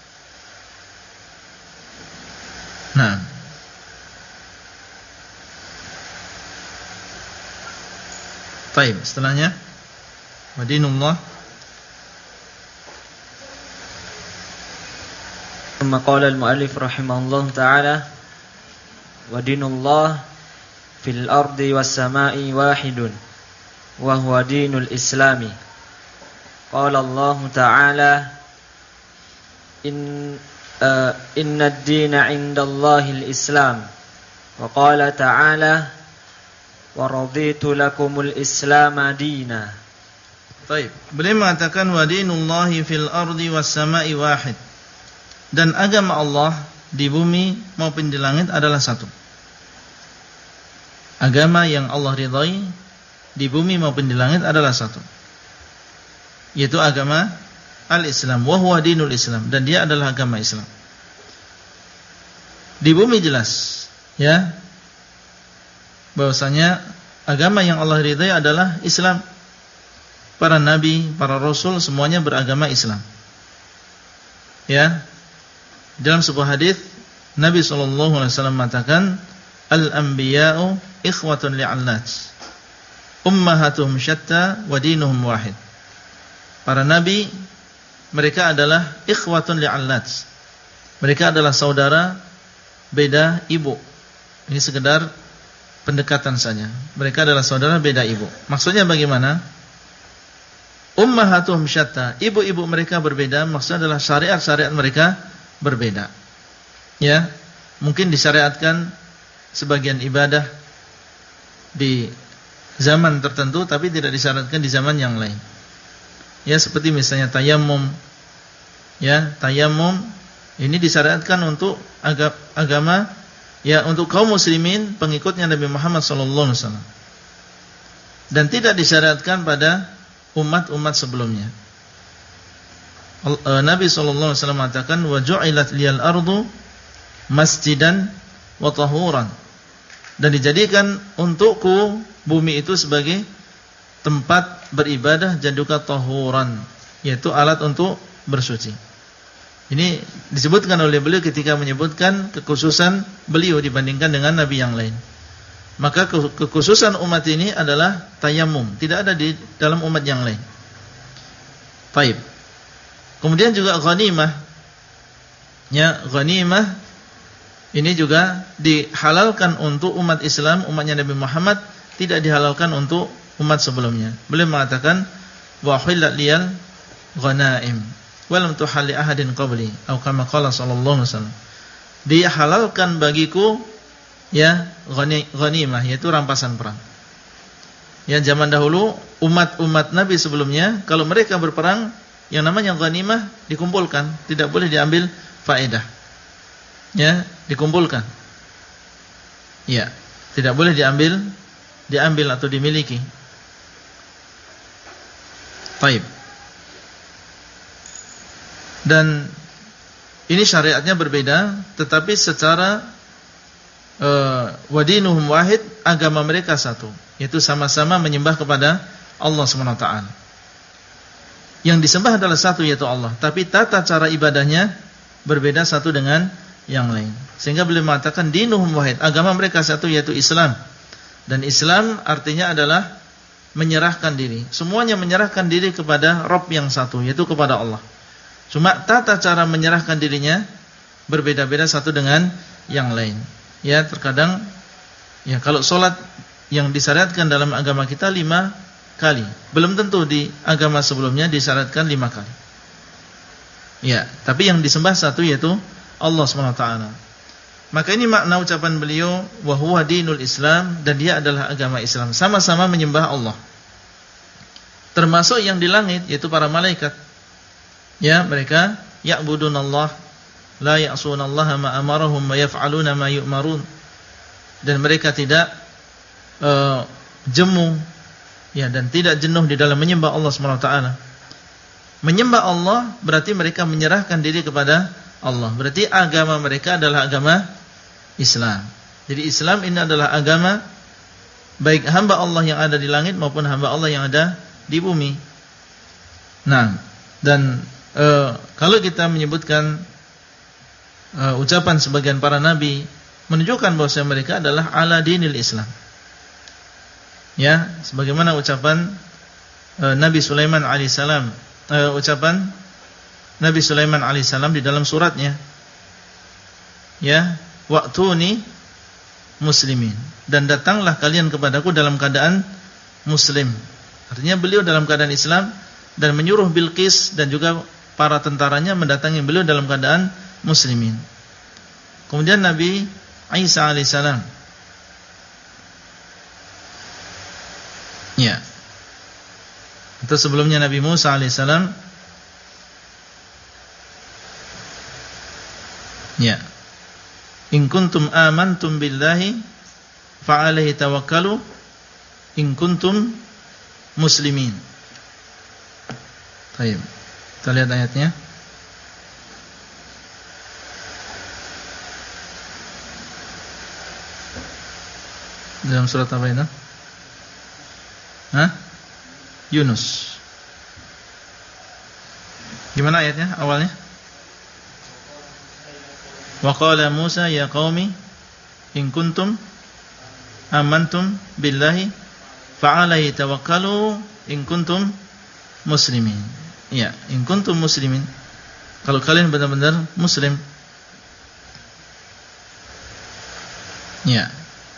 [SPEAKER 1] Nah, baik, setelahnya wadinullah.
[SPEAKER 17] ثم قال المؤلف رحمه الله تعالى ودين الله في الأرض والسماء واحد وهو دين الإسلام قال الله تعالى إن الدين عند الله الإسلام وقال تعالى ورضيت لكم الإسلام دينا.
[SPEAKER 1] Baik, beliau mengatakan wa dinullahi fil ardi was sama'i wahid. Dan agama Allah di bumi maupun di langit adalah satu. Agama yang Allah ridhai di bumi maupun di langit adalah satu, yaitu agama al-Islam, wa huwa dinul Islam, dan dia adalah agama Islam. Di bumi jelas, ya, bahwasanya agama yang Allah ridhai adalah Islam. Para nabi, para rasul semuanya beragama Islam. Ya. Dalam sebuah hadis Nabi sallallahu alaihi wasallam mengatakan al-anbiya'u ikhwatun li'allat ummahatuhum syatta wa dinuhum wahid. Para nabi mereka adalah ikhwatun li'allat. Mereka adalah saudara beda ibu. Ini sekedar pendekatan saja. Mereka adalah saudara beda ibu. Maksudnya bagaimana? Ummahatuhum syatta, ibu-ibu mereka berbeda, maksudnya adalah syariat-syariat mereka berbeda. Ya, mungkin disyariatkan sebagian ibadah di zaman tertentu tapi tidak disyariatkan di zaman yang lain. Ya, seperti misalnya tayammum. Ya, tayammum ini disyariatkan untuk agama, ya, untuk kaum muslimin pengikutnya Nabi Muhammad sallallahu alaihi wasallam. Dan tidak disyariatkan pada umat-umat sebelumnya. Nabi sallallahu alaihi wasallam mengatakan wa ju'ilat liyal ardu masjidan wa tahuran, dan dijadikan untukku bumi itu sebagai tempat beribadah dan juga tahuran, yaitu alat untuk bersuci. Ini disebutkan oleh beliau ketika menyebutkan kekhususan beliau dibandingkan dengan nabi yang lain. Maka kekhususan umat ini adalah tayammum, tidak ada di dalam umat yang lain. Baik. Kemudian juga ghanimah, Ya, ghanimah ini juga dihalalkan untuk umat Islam, umatnya Nabi Muhammad, tidak dihalalkan untuk umat sebelumnya. Beliau mengatakan wa hillat liyal ghanaim wa lam tuhal li ahadin qabli atau kama qala sallallahu alaihi wasallam. Dihalalkan bagiku ya ghanimah, yaitu rampasan perang. Ya, zaman dahulu umat-umat Nabi sebelumnya kalau mereka berperang yang namanya ghanimah dikumpulkan, tidak boleh diambil faedah. Ya, dikumpulkan. Ya, tidak boleh diambil atau dimiliki. Baik. Dan ini syariatnya berbeda, tetapi secara wadinuhum wahid, agama mereka satu, yaitu sama-sama menyembah kepada Allah SWT. Yang disembah adalah satu, yaitu Allah, tapi tata cara ibadahnya berbeda satu dengan yang lain. Sehingga beliau mengatakan dinuhum wahid, agama mereka satu, yaitu Islam. Dan Islam artinya adalah menyerahkan diri. Semuanya menyerahkan diri kepada Rabb yang satu, yaitu kepada Allah. Cuma tata cara menyerahkan dirinya berbeda-beda satu dengan yang lain. Ya, terkadang ya kalau sholat yang disyariatkan dalam agama kita 5 kali, belum tentu di agama sebelumnya disyariatkan 5 kali. Ya, tapi yang disembah satu, yaitu Allah SWT. Maka ini makna ucapan beliau wa huwa dinul Islam, dan dia adalah agama Islam, sama-sama menyembah Allah. Termasuk yang di langit, yaitu para malaikat. Ya, mereka ya'budunallah la ya'sunallaha ma amarahum wa yaf'aluna ma yu'marun. Dan mereka tidak jemu ya, dan tidak jenuh di dalam menyembah Allah SWT. Menyembah Allah berarti mereka menyerahkan diri kepada Allah. Berarti agama mereka adalah agama Islam. Jadi Islam ini adalah agama baik hamba Allah yang ada di langit maupun hamba Allah yang ada di bumi. Nah, dan kalau kita menyebutkan ucapan sebagian para nabi menunjukkan bahwa mereka adalah ala dinil Islam. Ya, sebagaimana ucapan Nabi Sulaiman alaihissalam, ucapan Nabi Sulaiman alaihissalam di dalam suratnya. Ya, wa'tuni muslimin, dan datanglah kalian kepadaku dalam keadaan muslim. Artinya beliau dalam keadaan Islam, dan menyuruh Bilqis dan juga para tentaranya mendatangi beliau dalam keadaan muslimin. Kemudian Nabi Isa alaihissalam, ya, itu sebelumnya Nabi Musa alaihissalam, ya, in kuntum amantum billahi fa'alaihi tawakkalu in kuntum muslimin. Baik, kita lihat ayatnya. Dalam surat apa itu? Yunus. Gimana ayatnya awalnya? Wa qala Musa ya qaumi in kuntum amantum billahi fa'alaihi tawakkalu in kuntum muslimin. Ya, in kuntum muslimin, kalau kalian benar-benar muslim. Ya,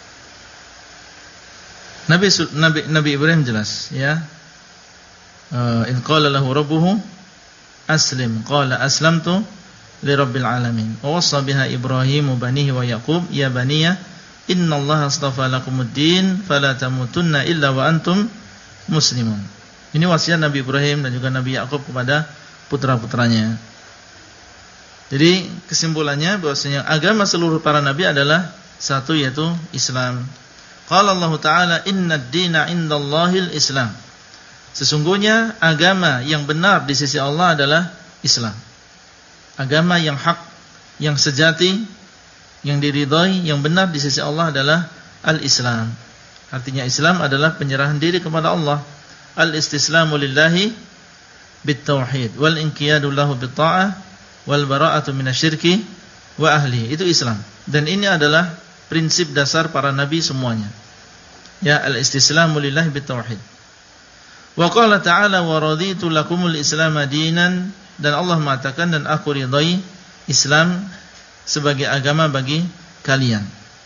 [SPEAKER 1] Nabi Ibrahim jelas, ya. In qala lahu rabbuhu aslim qala aslamtu li rabbil alamin. Wa wassa biha Ibrahimu banihi wa Yaqub ya baniya innallaha astafa lakumud din fala tamutunna illa wa antum muslimun. Ini wasiat Nabi Ibrahim dan juga Nabi Yaqub kepada putra-putranya. Jadi kesimpulannya bahwasanya agama seluruh para nabi adalah satu, yaitu Islam. Qala Allah Ta'ala innad dina indallahil Islam. Sesungguhnya agama yang benar di sisi Allah adalah Islam. Agama yang hak, yang sejati, yang diridhai, yang benar di sisi Allah adalah al-Islam. Artinya Islam adalah penyerahan diri kepada Allah. Al-istislamu lillahi bit-tauhid wal inqiyadu lahu bit-ta'ah wal bara'atu minasyirki wa ahli. Itu Islam. Dan ini adalah prinsip dasar para nabi semuanya. Ya, al-istislamu lillahi bit-tauhid. Wa qala ta'ala wa raditu lakumul islam dinan, dan Allah mengatakan dan aku ridai Islam sebagai agama bagi kalian.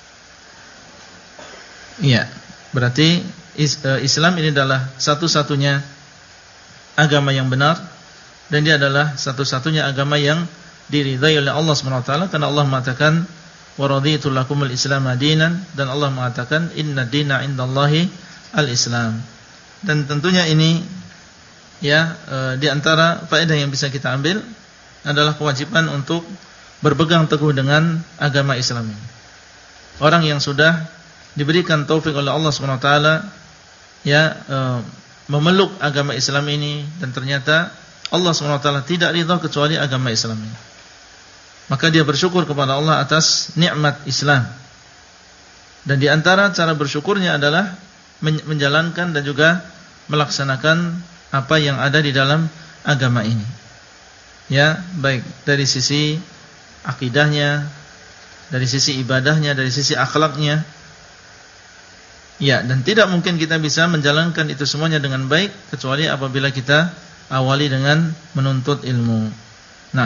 [SPEAKER 1] Iya, berarti Islam ini adalah satu-satunya agama yang benar, dan dia adalah satu-satunya agama yang diridhai oleh Allah Subhanahu wa taala, karena Allah mengatakan wa raditu lakumul Islam dinan, dan Allah mengatakan inna dina indallahi al-Islam. Dan tentunya ini ya di antara faedah yang bisa kita ambil adalah kewajiban untuk berpegang teguh dengan agama Islam ini. Orang yang sudah diberikan taufik oleh Allah Subhanahu wa taala ya memeluk agama Islam ini, dan ternyata Allah Subhanahu wa taala tidak ridha kecuali agama Islam ini, maka dia bersyukur kepada Allah atas nikmat Islam. Dan di antara cara bersyukurnya adalah menjalankan dan juga melaksanakan apa yang ada di dalam agama ini. Ya, baik dari sisi akidahnya, dari sisi ibadahnya, dari sisi akhlaknya. Ya, dan tidak mungkin kita bisa menjalankan itu semuanya dengan baik kecuali apabila kita awali dengan menuntut ilmu. Nah,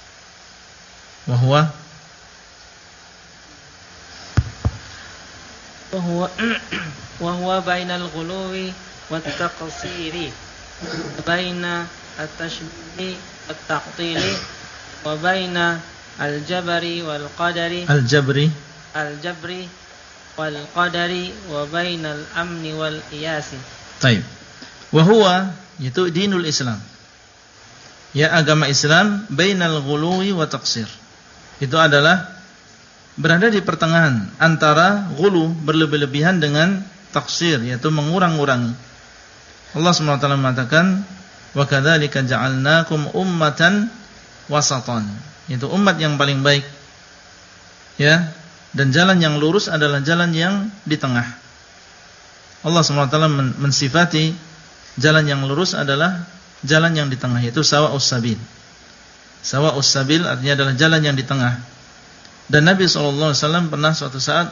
[SPEAKER 1] wahwa
[SPEAKER 18] bainal ghuluwi wat taqsiri, baina at-tashbihi wat taqtili, wa baina al-jabri wal qadari, al-jabri wal qadari, wa bainal amni wal qiyasi.
[SPEAKER 1] Baik. Wa huwa itu dinul Islam. Ya, agama Islam bainal ghuluwi wa taqsir. Itu adalah berada di pertengahan antara ghulu, berlebih-lebihan, dengan taksir, yaitu mengurang-urangi. Allah SWT mengatakan wa kadzalika ja'alnakum ummatan wasatan, yaitu umat yang paling baik. Ya, dan jalan yang lurus adalah jalan yang di tengah. Allah SWT mensifati jalan yang lurus adalah jalan yang di tengah, yaitu sawa'us sabil. Sawa'us sabil artinya adalah jalan yang di tengah. Dan Nabi SAW pernah suatu saat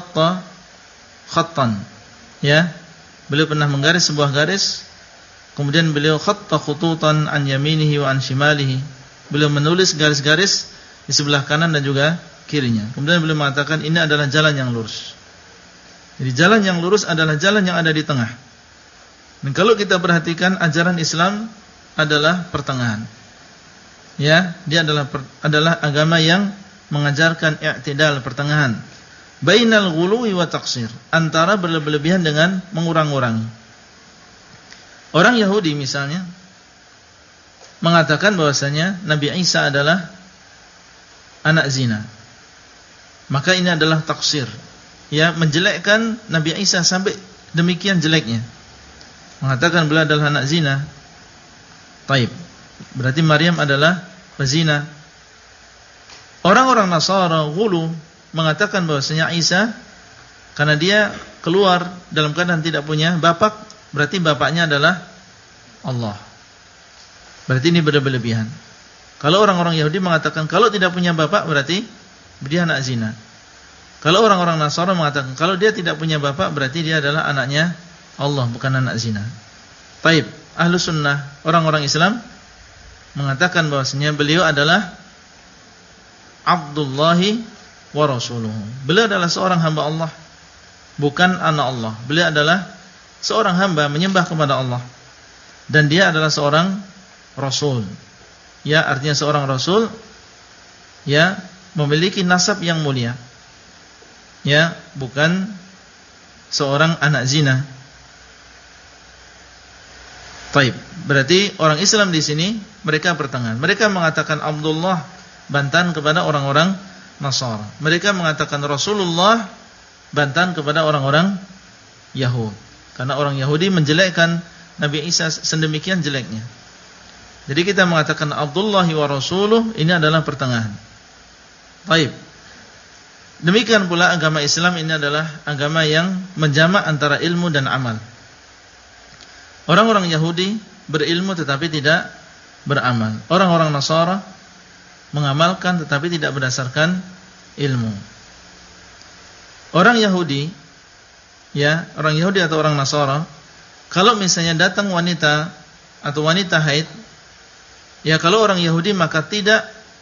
[SPEAKER 1] khattan, ya, beliau pernah menggaris sebuah garis, kemudian beliau khatta khututan an yaminihi wa an shimalihi, beliau menulis garis-garis di sebelah kanan dan juga kirinya. Kemudian beliau mengatakan ini adalah jalan yang lurus. Jadi jalan yang lurus adalah jalan yang ada di tengah. Dan kalau kita perhatikan, ajaran Islam adalah pertengahan. Ya, dia adalah agama yang mengajarkan i'tidal, pertengahan. Bainal ghuluwi wa taqsir, antara berlebihan dengan mengurang-urangi. Orang Yahudi misalnya mengatakan bahwasanya Nabi Isa adalah anak zina. Maka ini adalah taksir. Ya, menjelekkan Nabi Isa sampai demikian jeleknya. Mengatakan beliau adalah anak zina. Taib. Berarti Maryam adalah pezina. Orang-orang Nasara ghulu mengatakan bahwasanya Isa, karena dia keluar dalam keadaan tidak punya bapak, berarti bapaknya adalah Allah. Berarti ini berlebihan. Kalau orang-orang Yahudi mengatakan kalau tidak punya bapak berarti dia anak zina. Kalau orang-orang Nasara mengatakan kalau dia tidak punya bapak berarti dia adalah anaknya Allah, bukan anak zina. Taib. Ahlu sunnah, orang-orang Islam mengatakan bahwasanya beliau adalah Abdullahi wa rasuluhu. Beliau adalah seorang hamba Allah, bukan anak Allah. Beliau adalah seorang hamba menyembah kepada Allah, dan dia adalah seorang rasul. Ya, artinya seorang rasul ya memiliki nasab yang mulia. Ya, bukan seorang anak zina. Taib. Berarti orang Islam di sini mereka pertengahan. Mereka mengatakan Abdullah, bantahan kepada orang-orang Nasara. Mereka mengatakan Rasulullah, bantahan kepada orang-orang Yahudi. Karena orang Yahudi menjelekkan Nabi Isa sedemikian jeleknya. Jadi kita mengatakan Abdullahi wa rasuluh, ini adalah pertengahan. Baik. Demikian pula agama Islam ini adalah agama yang menjamak antara ilmu dan amal. Orang-orang Yahudi berilmu tetapi tidak beramal. Orang-orang Nasara mengamalkan tetapi tidak berdasarkan ilmu. Orang Yahudi, ya, orang Yahudi atau orang Nasara, kalau misalnya datang wanita atau wanita haid, ya, kalau orang Yahudi maka tidak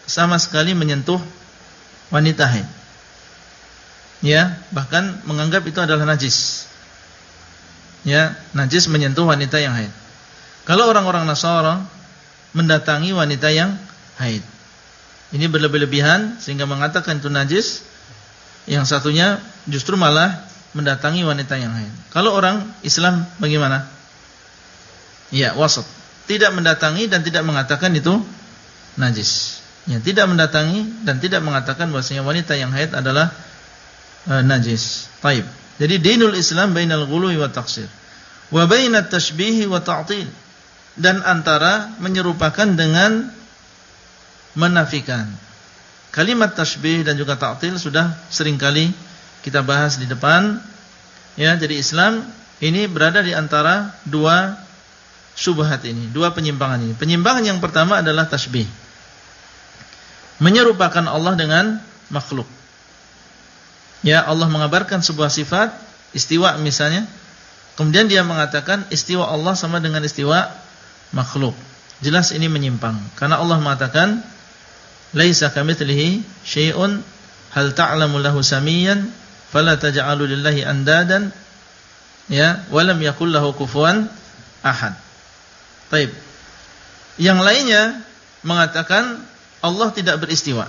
[SPEAKER 1] sama sekali menyentuh wanita haid. Ya, bahkan menganggap itu adalah najis. Ya, najis menyentuh wanita yang haid. Kalau orang-orang Nasara mendatangi wanita yang haid, ini berlebih-lebihan sehingga mengatakan itu najis. Yang satunya justru malah mendatangi wanita yang haid. Kalau orang Islam bagaimana? Ya, wasat. Tidak mendatangi dan tidak mengatakan itu najis. Ya, tidak mendatangi dan tidak mengatakan bahwasanya wanita yang haid adalah najis. Taib. Jadi dinul Islam bainal ghuluwi wa taqsir wa bainat tashbih wa ta'til, dan antara menyerupakan dengan menafikan. Kalimat tashbih dan juga ta'til sudah seringkali kita bahas di depan. Ya, jadi Islam ini berada di antara dua syubhat ini, dua penyimpangan ini. Penyimpangan yang pertama adalah tashbih, menyerupakan Allah dengan makhluk. Ya, Allah mengabarkan sebuah sifat istiwa misalnya, kemudian dia mengatakan istiwa Allah sama dengan istiwa makhluk. Jelas ini menyimpang, karena Allah mengatakan laisa kamitslihi syai'un hal ta'lamu lahu samiyan fala taj'alu lillahi andadan, ya, wa lam yakul lahu kufuwan ahad. Baik. Yang lainnya mengatakan Allah tidak beristiwa.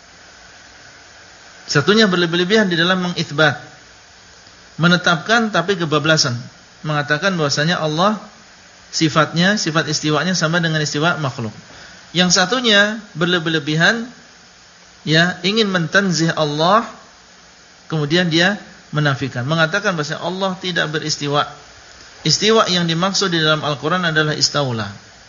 [SPEAKER 1] Satunya berlebih-lebihan di dalam mengitsbat, menetapkan tapi kebablasan, mengatakan bahwasanya Allah sifatnya, sifat istiwanya sama dengan istiwa makhluk. Yang satunya berlebih-lebihan, ya, ingin mentanzih Allah, kemudian dia menafikan, mengatakan bahwa Allah tidak beristiwa. Istiwa yang dimaksud di dalam Al-Quran adalah istaula.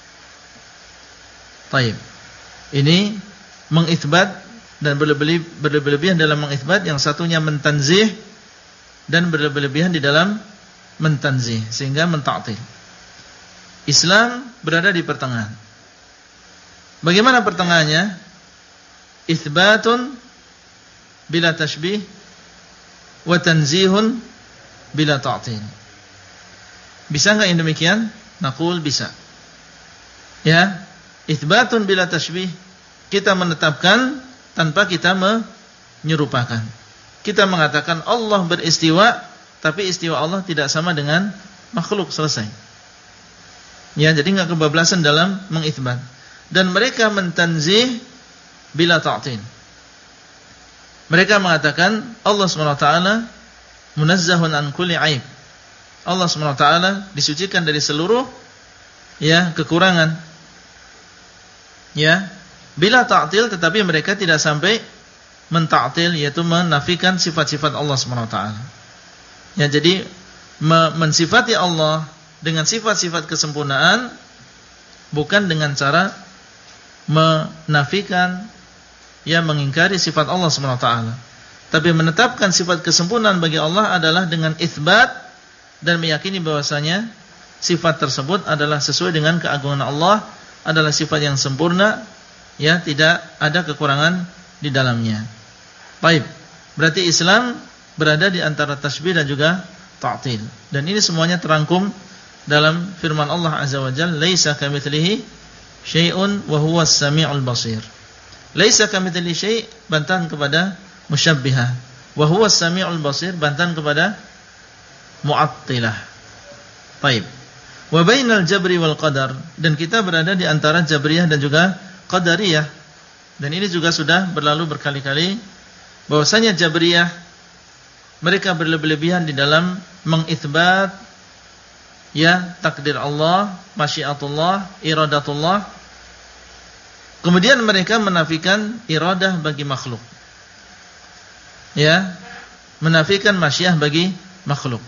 [SPEAKER 1] Taib. Ini mengitsbat dan berlebih-lebihan dalam mengitsbat, yang satunya mentanzih dan berlebih-lebihan di dalam mentanzih sehingga mentaktil. Islam berada di pertengahan. Bagaimana pertengahannya? Itsbatun bila tashbih wa tanzihun bila ta'til. Bisa enggak yang demikian? Naqul bisa. Ya, itsbatun bila tashbih, kita menetapkan tanpa kita menyerupakan. Kita mengatakan Allah beristiwa, tapi istiwa Allah tidak sama dengan makhluk, selesai. Ya, jadi enggak kebablasan dalam mengitsbat. Dan mereka mentanzih bila ta'til. Mereka mengatakan Allah SWT munazzahun an kulli aib. Allah SWT disucikan dari seluruh, ya, kekurangan. Ya, bila ta'til, tetapi mereka tidak sampai mentaktil, yaitu menafikan sifat-sifat Allah SWT. Ya, jadi mensifati Allah dengan sifat-sifat kesempurnaan, bukan dengan cara menafikan, ya, mengingkari sifat Allah SWT. Tapi menetapkan sifat kesempurnaan bagi Allah adalah dengan itsbat dan meyakini bahwasanya sifat tersebut adalah sesuai dengan keagungan Allah, adalah sifat yang sempurna, ya, tidak ada kekurangan di dalamnya. Baik. Berarti Islam berada di antara tasbih dan juga ta'til. Dan ini semuanya terangkum dalam firman Allah Azza wa Jalla, laisa kamitslihi syai'un wa huwas samiul basir. Laisa kamitslihi syai', bantahan kepada musyabbihah. Wa huwas samiul basir, bantahan kepada mu'attilah. Baik. Wa bainal jabri wal qadar, dan kita berada di antara Jabriyah dan juga Qadariyah. Dan ini juga sudah berlalu berkali-kali bahwasanya Jabriyah mereka berlebih-lebihan di dalam mengitsbat, ya, takdir Allah, masyiatullah, iradatullah. Kemudian mereka menafikan iradah bagi makhluk. Ya, menafikan masyiah bagi makhluk.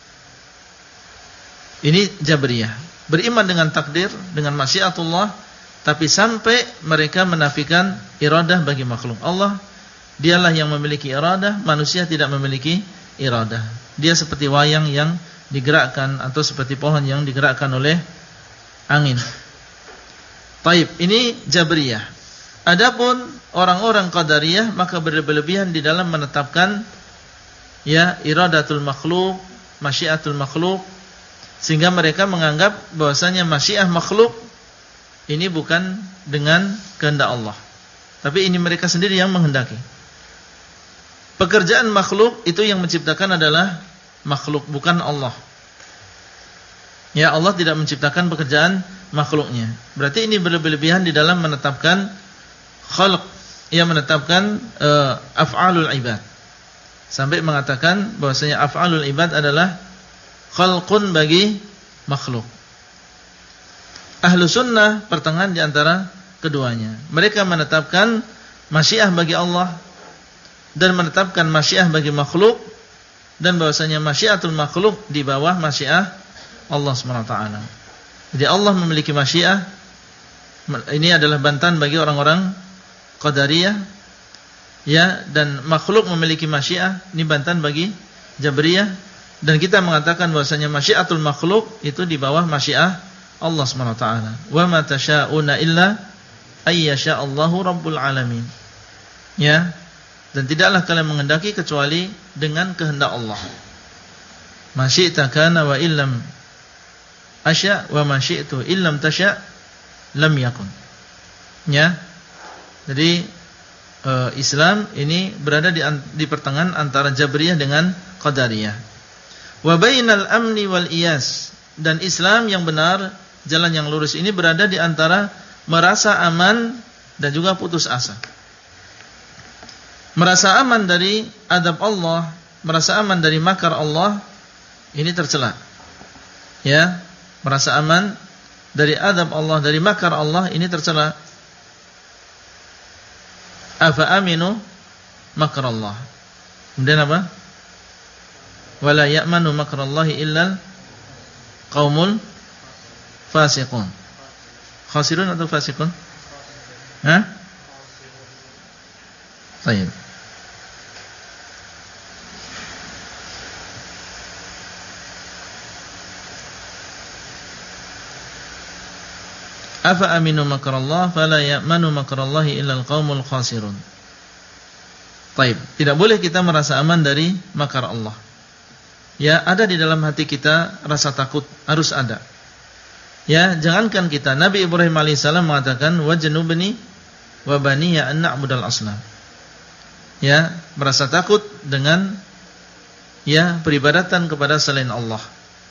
[SPEAKER 1] Ini Jabriyah, beriman dengan takdir, dengan masyiatullah, tapi sampai mereka menafikan iradah bagi makhluk. Allah, dialah yang memiliki iradah, manusia tidak memiliki iradah. Dia seperti wayang yang digerakkan, atau seperti pohon yang digerakkan oleh angin. Taib, ini Jabriyah. Adapun orang-orang Qadariyah, maka berlebihan di dalam menetapkan, ya, iradatul makhluk, masyiatul makhluk, sehingga mereka menganggap bahwasanya masyiah makhluk ini bukan dengan kehendak Allah. Tapi ini mereka sendiri yang menghendaki. Pekerjaan makhluk itu yang menciptakan adalah makhluk, bukan Allah. Ya, Allah tidak menciptakan pekerjaan makhluknya. Berarti ini berlebihan di dalam menetapkan khalq, yang menetapkan af'alul ibad. Sampai mengatakan bahwasanya af'alul ibad adalah khalqun bagi makhluk. Ahlu sunnah pertengahan di antara keduanya. Mereka menetapkan masyiah bagi Allah dan menetapkan masyiah bagi makhluk, dan bahwasanya masyiatul makhluk di bawah masyiah Allah SWT. Jadi Allah memiliki masyiah. Ini adalah bantahan bagi orang-orang Qadariyah, ya, dan makhluk memiliki masyiah, ini bantahan bagi Jabriyah. Dan kita mengatakan bahwasanya masyiatul makhluk itu di bawah masyiah Allah SWT. Wa ma tasyauna illa ayyasha Allahu rabbul alamin. Ya. Dan tidaklah kalian menghendaki kecuali dengan kehendak Allah. Ma syi'ta kana wa illam asya wa ma syi'tu illam tasya lam yakun. Ya. Jadi Islam ini berada di pertengahan antara Jabriyah dengan Qadariyah. Wa bainal amni wal iyas, dan Islam yang benar, jalan yang lurus ini berada di antara merasa aman dan juga putus asa. Merasa aman dari adab Allah, merasa aman dari makar Allah, ini tercela. Ya, merasa aman dari adab Allah, dari makar Allah, ini tercela. Afa aminu makar Allah. Kemudian apa? Wala ya'manu makrallahi illal qaumul fasiqun. Khasirun atau fasiqun? Hah? Baik. Afa aminu makrallah fala ya'manu makrallahi illal qaumul khasirun. Baik, tidak boleh kita merasa aman dari makar Allah. Ya, ada di dalam hati kita rasa takut, harus ada. Ya, jangankan kita, Nabi Ibrahim alaihissalam mengatakan wajnubni wa baniya an na'budal asnam. Ya, merasa takut dengan ya peribadatan kepada selain Allah.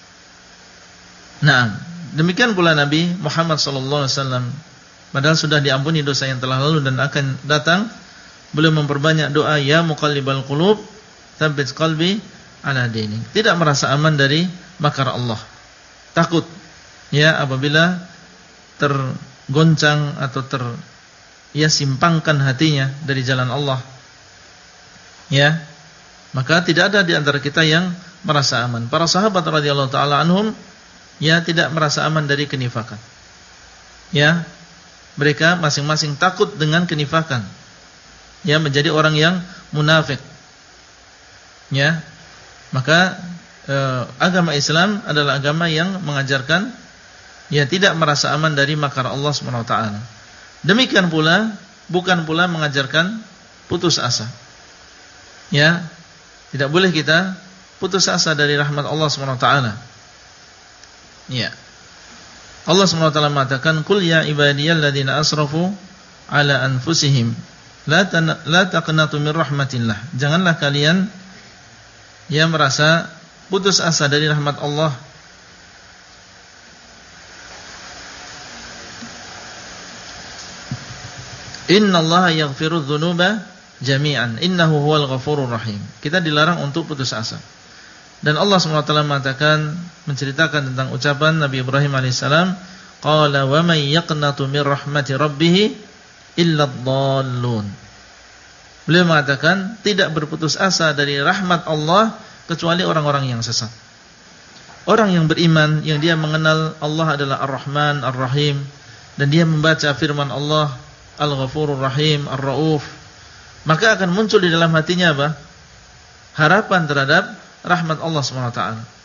[SPEAKER 1] Nah, demikian pula Nabi Muhammad SAW, padahal sudah diampuni dosa yang telah lalu dan akan datang, beliau memperbanyak doa, ya muqallibal qulub tsabbit qalbi ala dinik. Tidak merasa aman dari makar Allah. Takut ya apabila tergoncang atau simpangkan hatinya dari jalan Allah. Ya, maka tidak ada di antara kita yang merasa aman. Para sahabat radhiyallahu taala anhum ya tidak merasa aman dari kenifakan. Ya, mereka masing-masing takut dengan kenifakan. Ya, menjadi orang yang munafik. Ya, maka agama Islam adalah agama yang mengajarkan ya tidak merasa aman dari makar Allah Subhanahu wa taala. Demikian pula bukan pula mengajarkan putus asa. Ya, tidak boleh kita putus asa dari rahmat Allah Subhanahu wa taala. Ya. Allah Subhanahu wa taala mengatakan, "Qul ya ibadiyalladzina asrafu ala anfusihim la taqnatu min rahmatillah." Janganlah kalian yang merasa putus asa dari rahmat Allah. Innallaha yaghfiru dzunuba jami'an innahu huwal ghafurur rahim. Kita dilarang untuk putus asa. Dan Allah SWT mengatakan, menceritakan tentang ucapan Nabi Ibrahim alaihissalam, qala wa may yaqnatu min rahmati rabbih illa ad-dallun. Beliau mengatakan tidak berputus asa dari rahmat Allah kecuali orang-orang yang sesat. Orang yang beriman, yang dia mengenal Allah adalah Ar-Rahman, Ar-Rahim, dan dia membaca firman Allah Al-Ghafurur Rahim, Ar-Rauf, maka akan muncul di dalam hatinya apa? Harapan terhadap rahmat Allah SWT.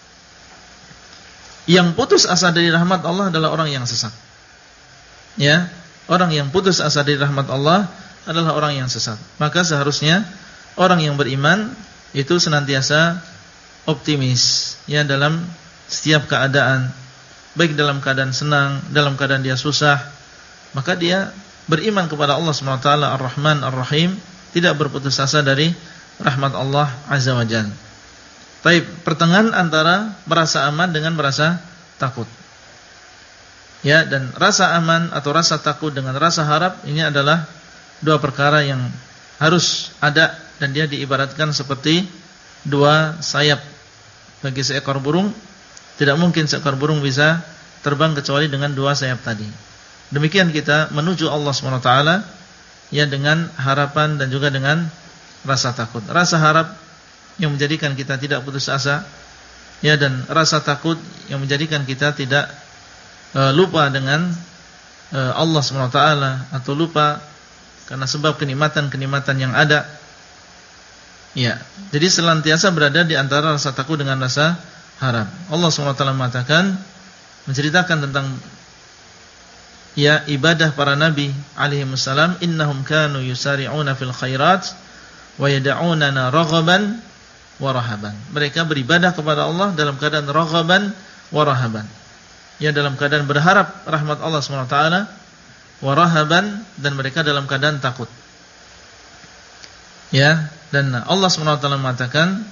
[SPEAKER 1] Yang putus asa dari rahmat Allah adalah orang yang sesat. Ya, orang yang putus asa dari rahmat Allah adalah orang yang sesat. Maka seharusnya orang yang beriman itu senantiasa optimis ya dalam setiap keadaan, baik dalam keadaan senang, dalam keadaan dia susah, maka dia beriman kepada Allah SWT Ar-Rahman Ar-Rahim, tidak berputus asa dari rahmat Allah Azza wa Jalla. Baik, pertengahan antara merasa aman dengan merasa takut. Ya, dan rasa aman atau rasa takut dengan rasa harap ini adalah dua perkara yang harus ada, dan dia diibaratkan seperti dua sayap bagi seekor burung. Tidak mungkin seekor burung bisa terbang kecuali dengan dua sayap tadi. Demikian kita menuju Allah SWT ya, dengan harapan dan juga dengan rasa takut. Rasa harap yang menjadikan kita tidak putus asa ya, dan rasa takut yang menjadikan kita tidak lupa dengan Allah SWT, atau lupa karena sebab kenikmatan-kenikmatan yang ada. Ya, jadi senantiasa berada di antara rasa takut dengan rasa harap. Allah SWT mengatakan, menceritakan tentang ya ibadah para nabi alaihi wassalam, innahum kanu yusari'una fil khairat wa yad'unana raghaban wa rahaban. Mereka beribadah kepada Allah dalam keadaan raghaban wa rahaban. Ya, dalam keadaan berharap rahmat Allah SWT, wa rahaban, dan mereka dalam keadaan takut. Ya, dan Allah SWT mengatakan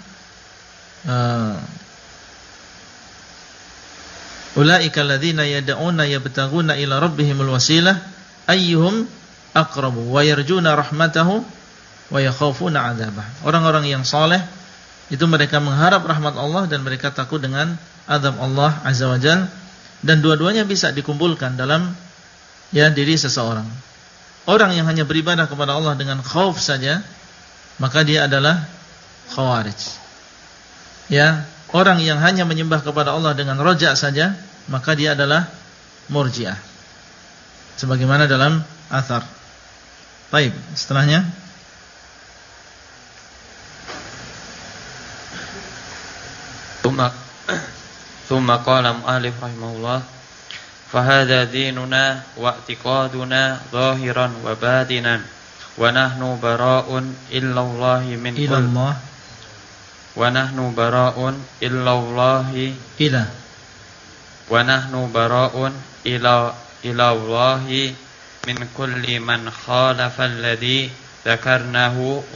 [SPEAKER 1] ulaika alladzina yad'una yabtaguna ila rabbihimul wasilah ayyuhum aqrabu wa yarjuna rahmatahu wa yakhafuna 'adzabah. Orang-orang yang saleh itu mereka mengharap rahmat Allah dan mereka takut dengan azab Allah Azza wa Jalla, dan dua-duanya bisa dikumpulkan dalam ya diri seseorang. Orang yang hanya beribadah kepada Allah dengan khauf saja, maka dia adalah khawarij. Ya, orang yang hanya menyembah kepada Allah dengan roja saja, maka dia adalah murji'ah. Sebagaimana dalam athar. Baik, setelahnya
[SPEAKER 19] ثم قال المؤلف رحمه الله فهذا ديننا واعتقادنا ظاهرا وباطنا ونحن براء إلا الله من كل ونحن براء إلا الله ونحن براء إلى الله من كل من خالف الذي ذكرناه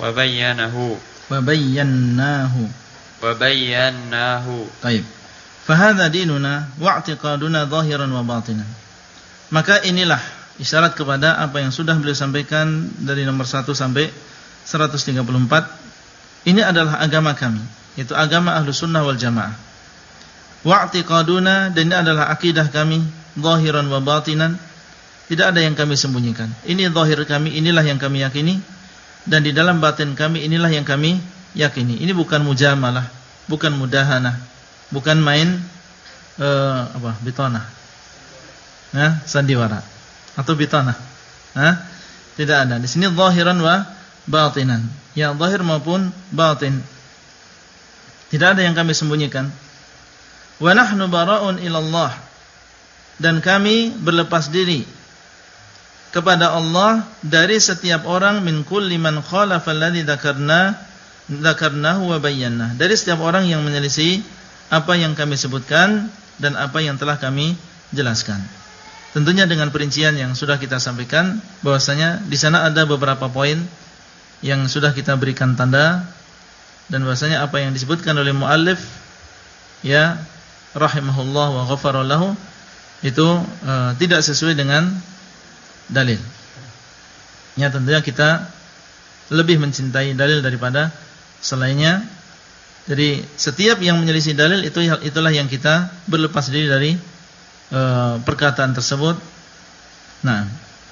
[SPEAKER 19] وبيناه.
[SPEAKER 1] طيب. Fahadha dinuna wa'tiqaduna zahiran wa batinan. Maka inilah isyarat kepada apa yang sudah beliau sampaikan dari nomor 1 sampai 134. Ini adalah agama kami, yaitu agama Ahlus Sunnah wal Jamaah. Wa'tiqaduna, dan ini adalah akidah kami, zahiran wa batinan. Tidak ada yang kami sembunyikan. Ini zahir kami, inilah yang kami yakini, dan di dalam batin kami inilah yang kami yakini. Ini bukan mujamalah, bukan mudahanah, bukan main bitonah, sandiwara atau bitonah. Tidak ada. Di sini zahiran wa batinan, ya zahir maupun batin. Tidak ada yang kami sembunyikan. Wa nahnu bara'un ilallah, dan kami berlepas diri kepada Allah dari setiap orang, min kulli man khalafa alladhi dzakarnahu wa bayyana, dari setiap orang yang menyelisih apa yang kami sebutkan dan apa yang telah kami jelaskan. Tentunya dengan perincian yang sudah kita sampaikan, bahwasanya di sana ada beberapa poin yang sudah kita berikan tanda, dan bahwasanya apa yang disebutkan oleh muallif ya rahimahullah wa ghafara lahu itu tidak sesuai dengan dalil. Ya, tentunya kita lebih mencintai dalil daripada selainnya. Jadi setiap yang menyelisih dalil itulah yang kita berlepas diri dari perkataan tersebut. Nah,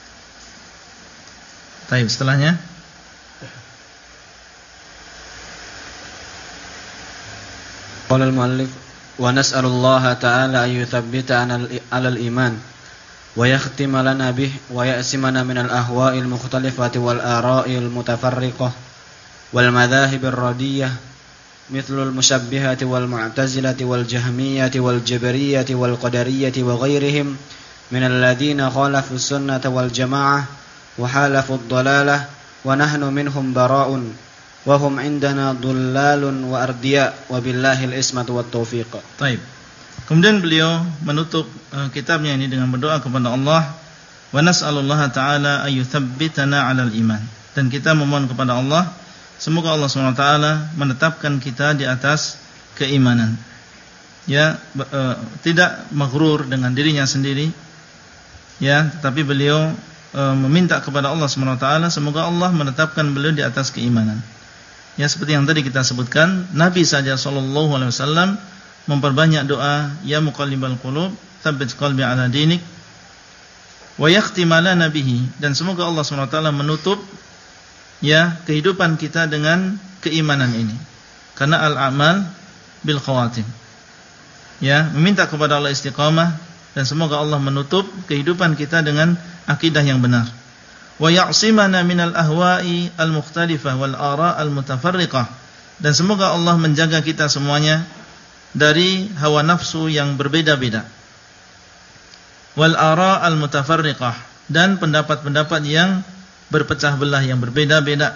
[SPEAKER 1] baik, setelahnya
[SPEAKER 5] qala al-muallif wa nas'alullaha ta'ala an yuthabbitana 'alal iman wa yakhtima lana bih wa ya'simana minal ahwa'il mukhtalifati wal ara'il mutafarriqah wal madhahibir radiyah مثل المشبهة والمعتزلة والجهمية والجبرية والقدرية وغيرهم من الذين خالفوا السنة والجماعة وحالفوا الضلالة ونحن منهم براء وهم عندنا ضلال وأردياء وبالله الإسمة والتوفيق.
[SPEAKER 1] طيب. Kemudian beliau menutup kitabnya ini dengan berdoa kepada Allah Wa nas'alullaha ta'ala ayyuthabbitana 'alal iman. Dan kita memohon kepada Allah semoga Allah SWT menetapkan kita di atas keimanan. Ya, tidak maghrur dengan dirinya sendiri. Ya, tetapi beliau meminta kepada Allah SWT semoga Allah menetapkan beliau di atas keimanan. Ya, seperti yang tadi kita sebutkan, Nabi saja sallallahu alaihi wasallam memperbanyak doa, ya muqallibal qulub, tsabbit qalbi ala dinik. Wa yakhtima lana bihi, dan semoga Allah SWT menutup ya kehidupan kita dengan keimanan ini. Karena al-amal bil khawatim. Ya, meminta kepada Allah istiqamah dan semoga Allah menutup kehidupan kita dengan akidah yang benar. Wa ya'simana minal ahwa'i al-mukhtalifah wal ara' al-mutafarriqah, dan semoga Allah menjaga kita semuanya dari hawa nafsu yang berbeda-beda. Wal ara' al-mutafarriqah, dan pendapat-pendapat yang berpecah belah yang berbeda-beda.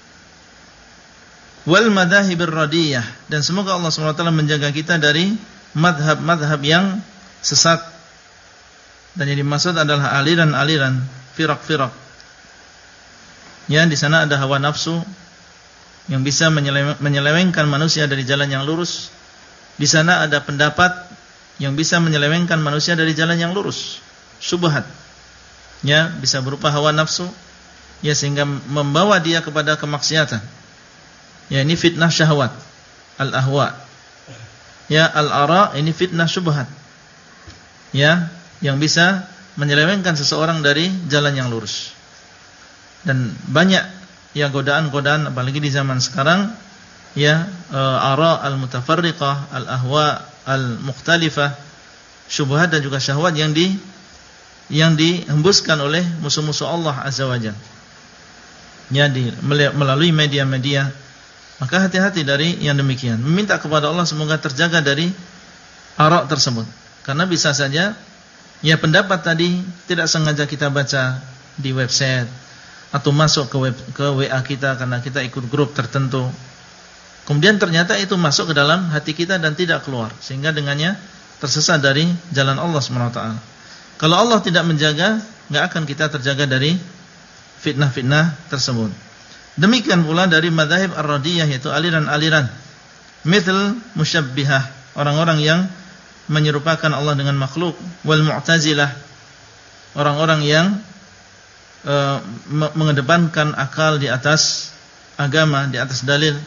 [SPEAKER 1] Wal madahibir radiyah, dan semoga Allah SWT menjaga kita dari madhab-madhab yang sesat. Dan yang dimaksud adalah aliran-aliran, firak-firak. Ya, di sana ada hawa nafsu yang bisa menyelewengkan manusia dari jalan yang lurus. Di sana ada pendapat yang bisa menyelewengkan manusia dari jalan yang lurus, syubhat. Ya, bisa berupa hawa nafsu, ya, sehingga membawa dia kepada kemaksiatan. Ya, ini fitnah syahwat, al-ahwa. Ya, al-ara, ini fitnah syubhat. Ya, yang bisa menyelewengkan seseorang dari jalan yang lurus. Dan banyak ya godaan-godaan apalagi di zaman sekarang, ya, ara al-mutafarriqah, al-ahwa al-mukhtalifah, syubhat dan juga syahwat yang dihembuskan oleh musuh-musuh Allah Azza wa Jalla. Ya, melalui media-media. Maka hati-hati dari yang demikian. Meminta kepada Allah semoga terjaga dari arak tersebut. Karena bisa saja ya pendapat tadi tidak sengaja kita baca di website atau masuk ke WA kita karena kita ikut grup tertentu. Kemudian ternyata itu masuk ke dalam hati kita dan tidak keluar, sehingga dengannya tersesat dari jalan Allah SWT. Kalau Allah tidak menjaga, enggak akan kita terjaga dari fitnah-fitnah tersebut. Demikian pula dari madzhab ar-radiyah, yaitu aliran-aliran mithl musyabbihah, orang-orang yang menyerupakan Allah dengan makhluk, wal mu'tazilah, orang-orang yang mengedepankan akal di atas agama, di atas dalil,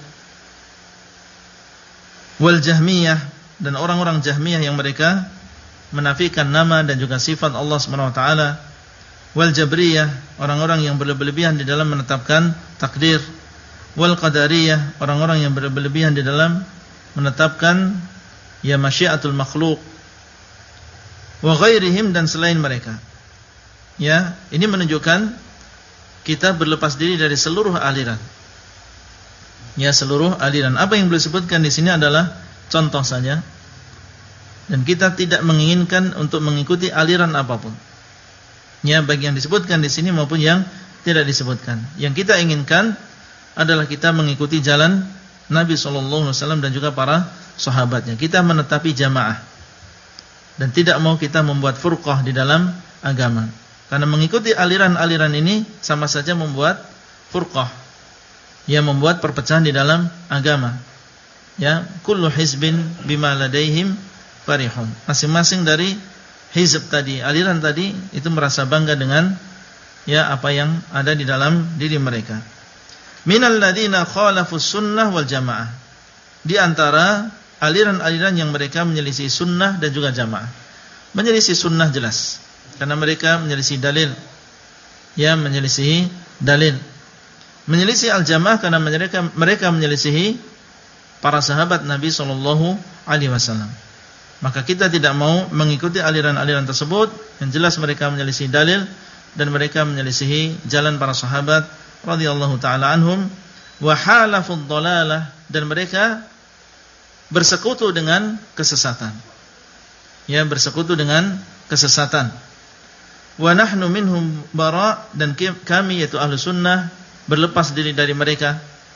[SPEAKER 1] wal jahmiyah, dan orang-orang jahmiyah yang mereka menafikan nama dan juga sifat Allah Subhanahu wa taala, wal jabriyah, orang-orang yang berlebihan di dalam menetapkan takdir, wal qadariyah, orang-orang yang berlebihan di dalam menetapkan ya masyiatul makhluk, wa ghairihim, dan selain mereka. Ya, ini menunjukkan kita berlepas diri dari seluruh aliran. Ya, seluruh aliran. Apa yang beliau sebutkan di sini adalah contoh saja. Dan kita tidak menginginkan untuk mengikuti aliran apapun. Ya, baik yang disebutkan di sini maupun yang tidak disebutkan. Yang kita inginkan adalah kita mengikuti jalan Nabi SAW dan juga para sahabatnya. Kita menetapi jamaah dan tidak mau kita membuat furqah di dalam agama. Karena mengikuti aliran-aliran ini sama saja membuat furqah, ya, membuat perpecahan di dalam agama. Ya, kullu hizbin bima ladaihim farihun. Masing-masing dari hizb tadi, aliran tadi, itu merasa bangga dengan ya apa yang ada di dalam diri mereka. Minal ladzina khalafus sunnah wal jamaah. Di antara aliran-aliran yang mereka menyelisih sunnah dan juga jamaah. Menyelisih sunnah jelas, karena mereka menyelisih dalil. Ya, menyelisih dalil. Menyelisih al-jamaah karena mereka menyelisihi para sahabat Nabi SAW. Maka kita tidak mau mengikuti aliran-aliran tersebut. Yang jelas mereka menyelisih dalil dan mereka menyelisihi jalan para sahabat radhiyallahu taala anhum, wa halafud dhalalah, dan mereka bersekutu dengan kesesatan. Ya, bersekutu dengan kesesatan. Wa nahnu minhum bara, dan kami yaitu ahlu sunnah berlepas diri dari mereka.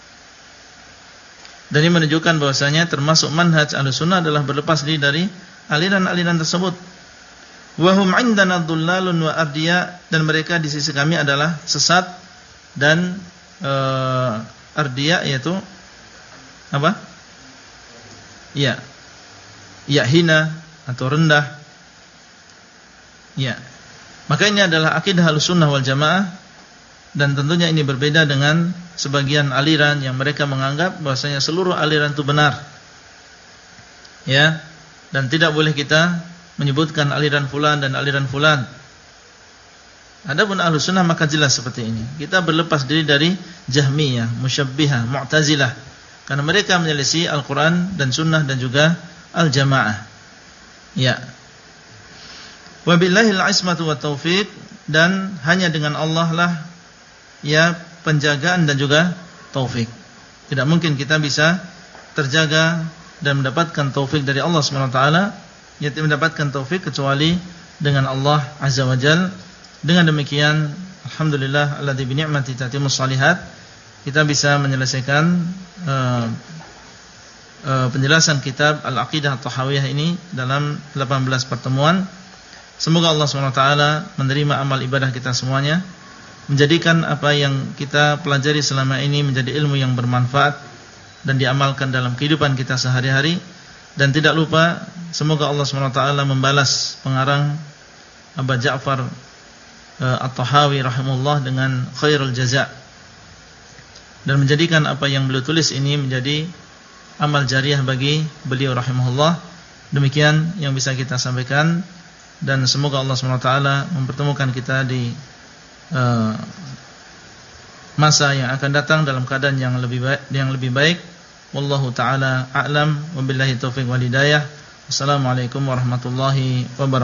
[SPEAKER 1] Dan ini menunjukkan bahwasanya termasuk manhaj ahlu sunnah adalah berlepas diri dari aliran-aliran tersebut. Wa hum 'indana dhullalun wa ardiya, dan mereka di sisi kami adalah sesat dan ardiya, yaitu apa? Ya. Ya, hina atau rendah. Ya. Maka ini adalah akidah Ahlussunnah wal Jamaah, dan tentunya ini berbeda dengan sebagian aliran yang mereka menganggap bahwasanya seluruh aliran itu benar. Ya. Dan tidak boleh kita menyebutkan aliran fulan dan aliran fulan. Adapun Ahlussunnah maka jelas seperti ini. Kita berlepas diri dari Jahmiyah, Musyabbihah, Mu'tazilah, karena mereka menyelisih Al-Quran dan Sunnah dan juga Al-Jamaah. Ya. Wabillahil ismatu wa taufiq, dan hanya dengan Allah lah ya penjagaan dan juga taufik. Tidak mungkin kita bisa terjaga dan mendapatkan taufik dari Allah SWT, yaitu mendapatkan taufik kecuali dengan Allah Azza wa Jal. Dengan demikian, alhamdulillah alladzi bi ni'mati tatimmus shalihat, kita bisa menyelesaikan penjelasan kitab Al-Aqidah At-Tahawiyah ini dalam 18 pertemuan. Semoga Allah SWT menerima amal ibadah kita semuanya, menjadikan apa yang kita pelajari selama ini menjadi ilmu yang bermanfaat dan diamalkan dalam kehidupan kita sehari-hari. Dan tidak lupa, semoga Allah SWT membalas pengarang Aba Ja'far At-Tahawi rahimahullah dengan khairul jaza', dan menjadikan apa yang beliau tulis ini menjadi amal jariah bagi beliau rahimahullah. Demikian yang bisa kita sampaikan, dan semoga Allah SWT mempertemukan kita di masa yang akan datang dalam keadaan yang lebih baik. Wallahu ta'ala a'lam, wabillahi taufiq wal hidayah. Wassalamualaikum warahmatullahi wabarakatuh.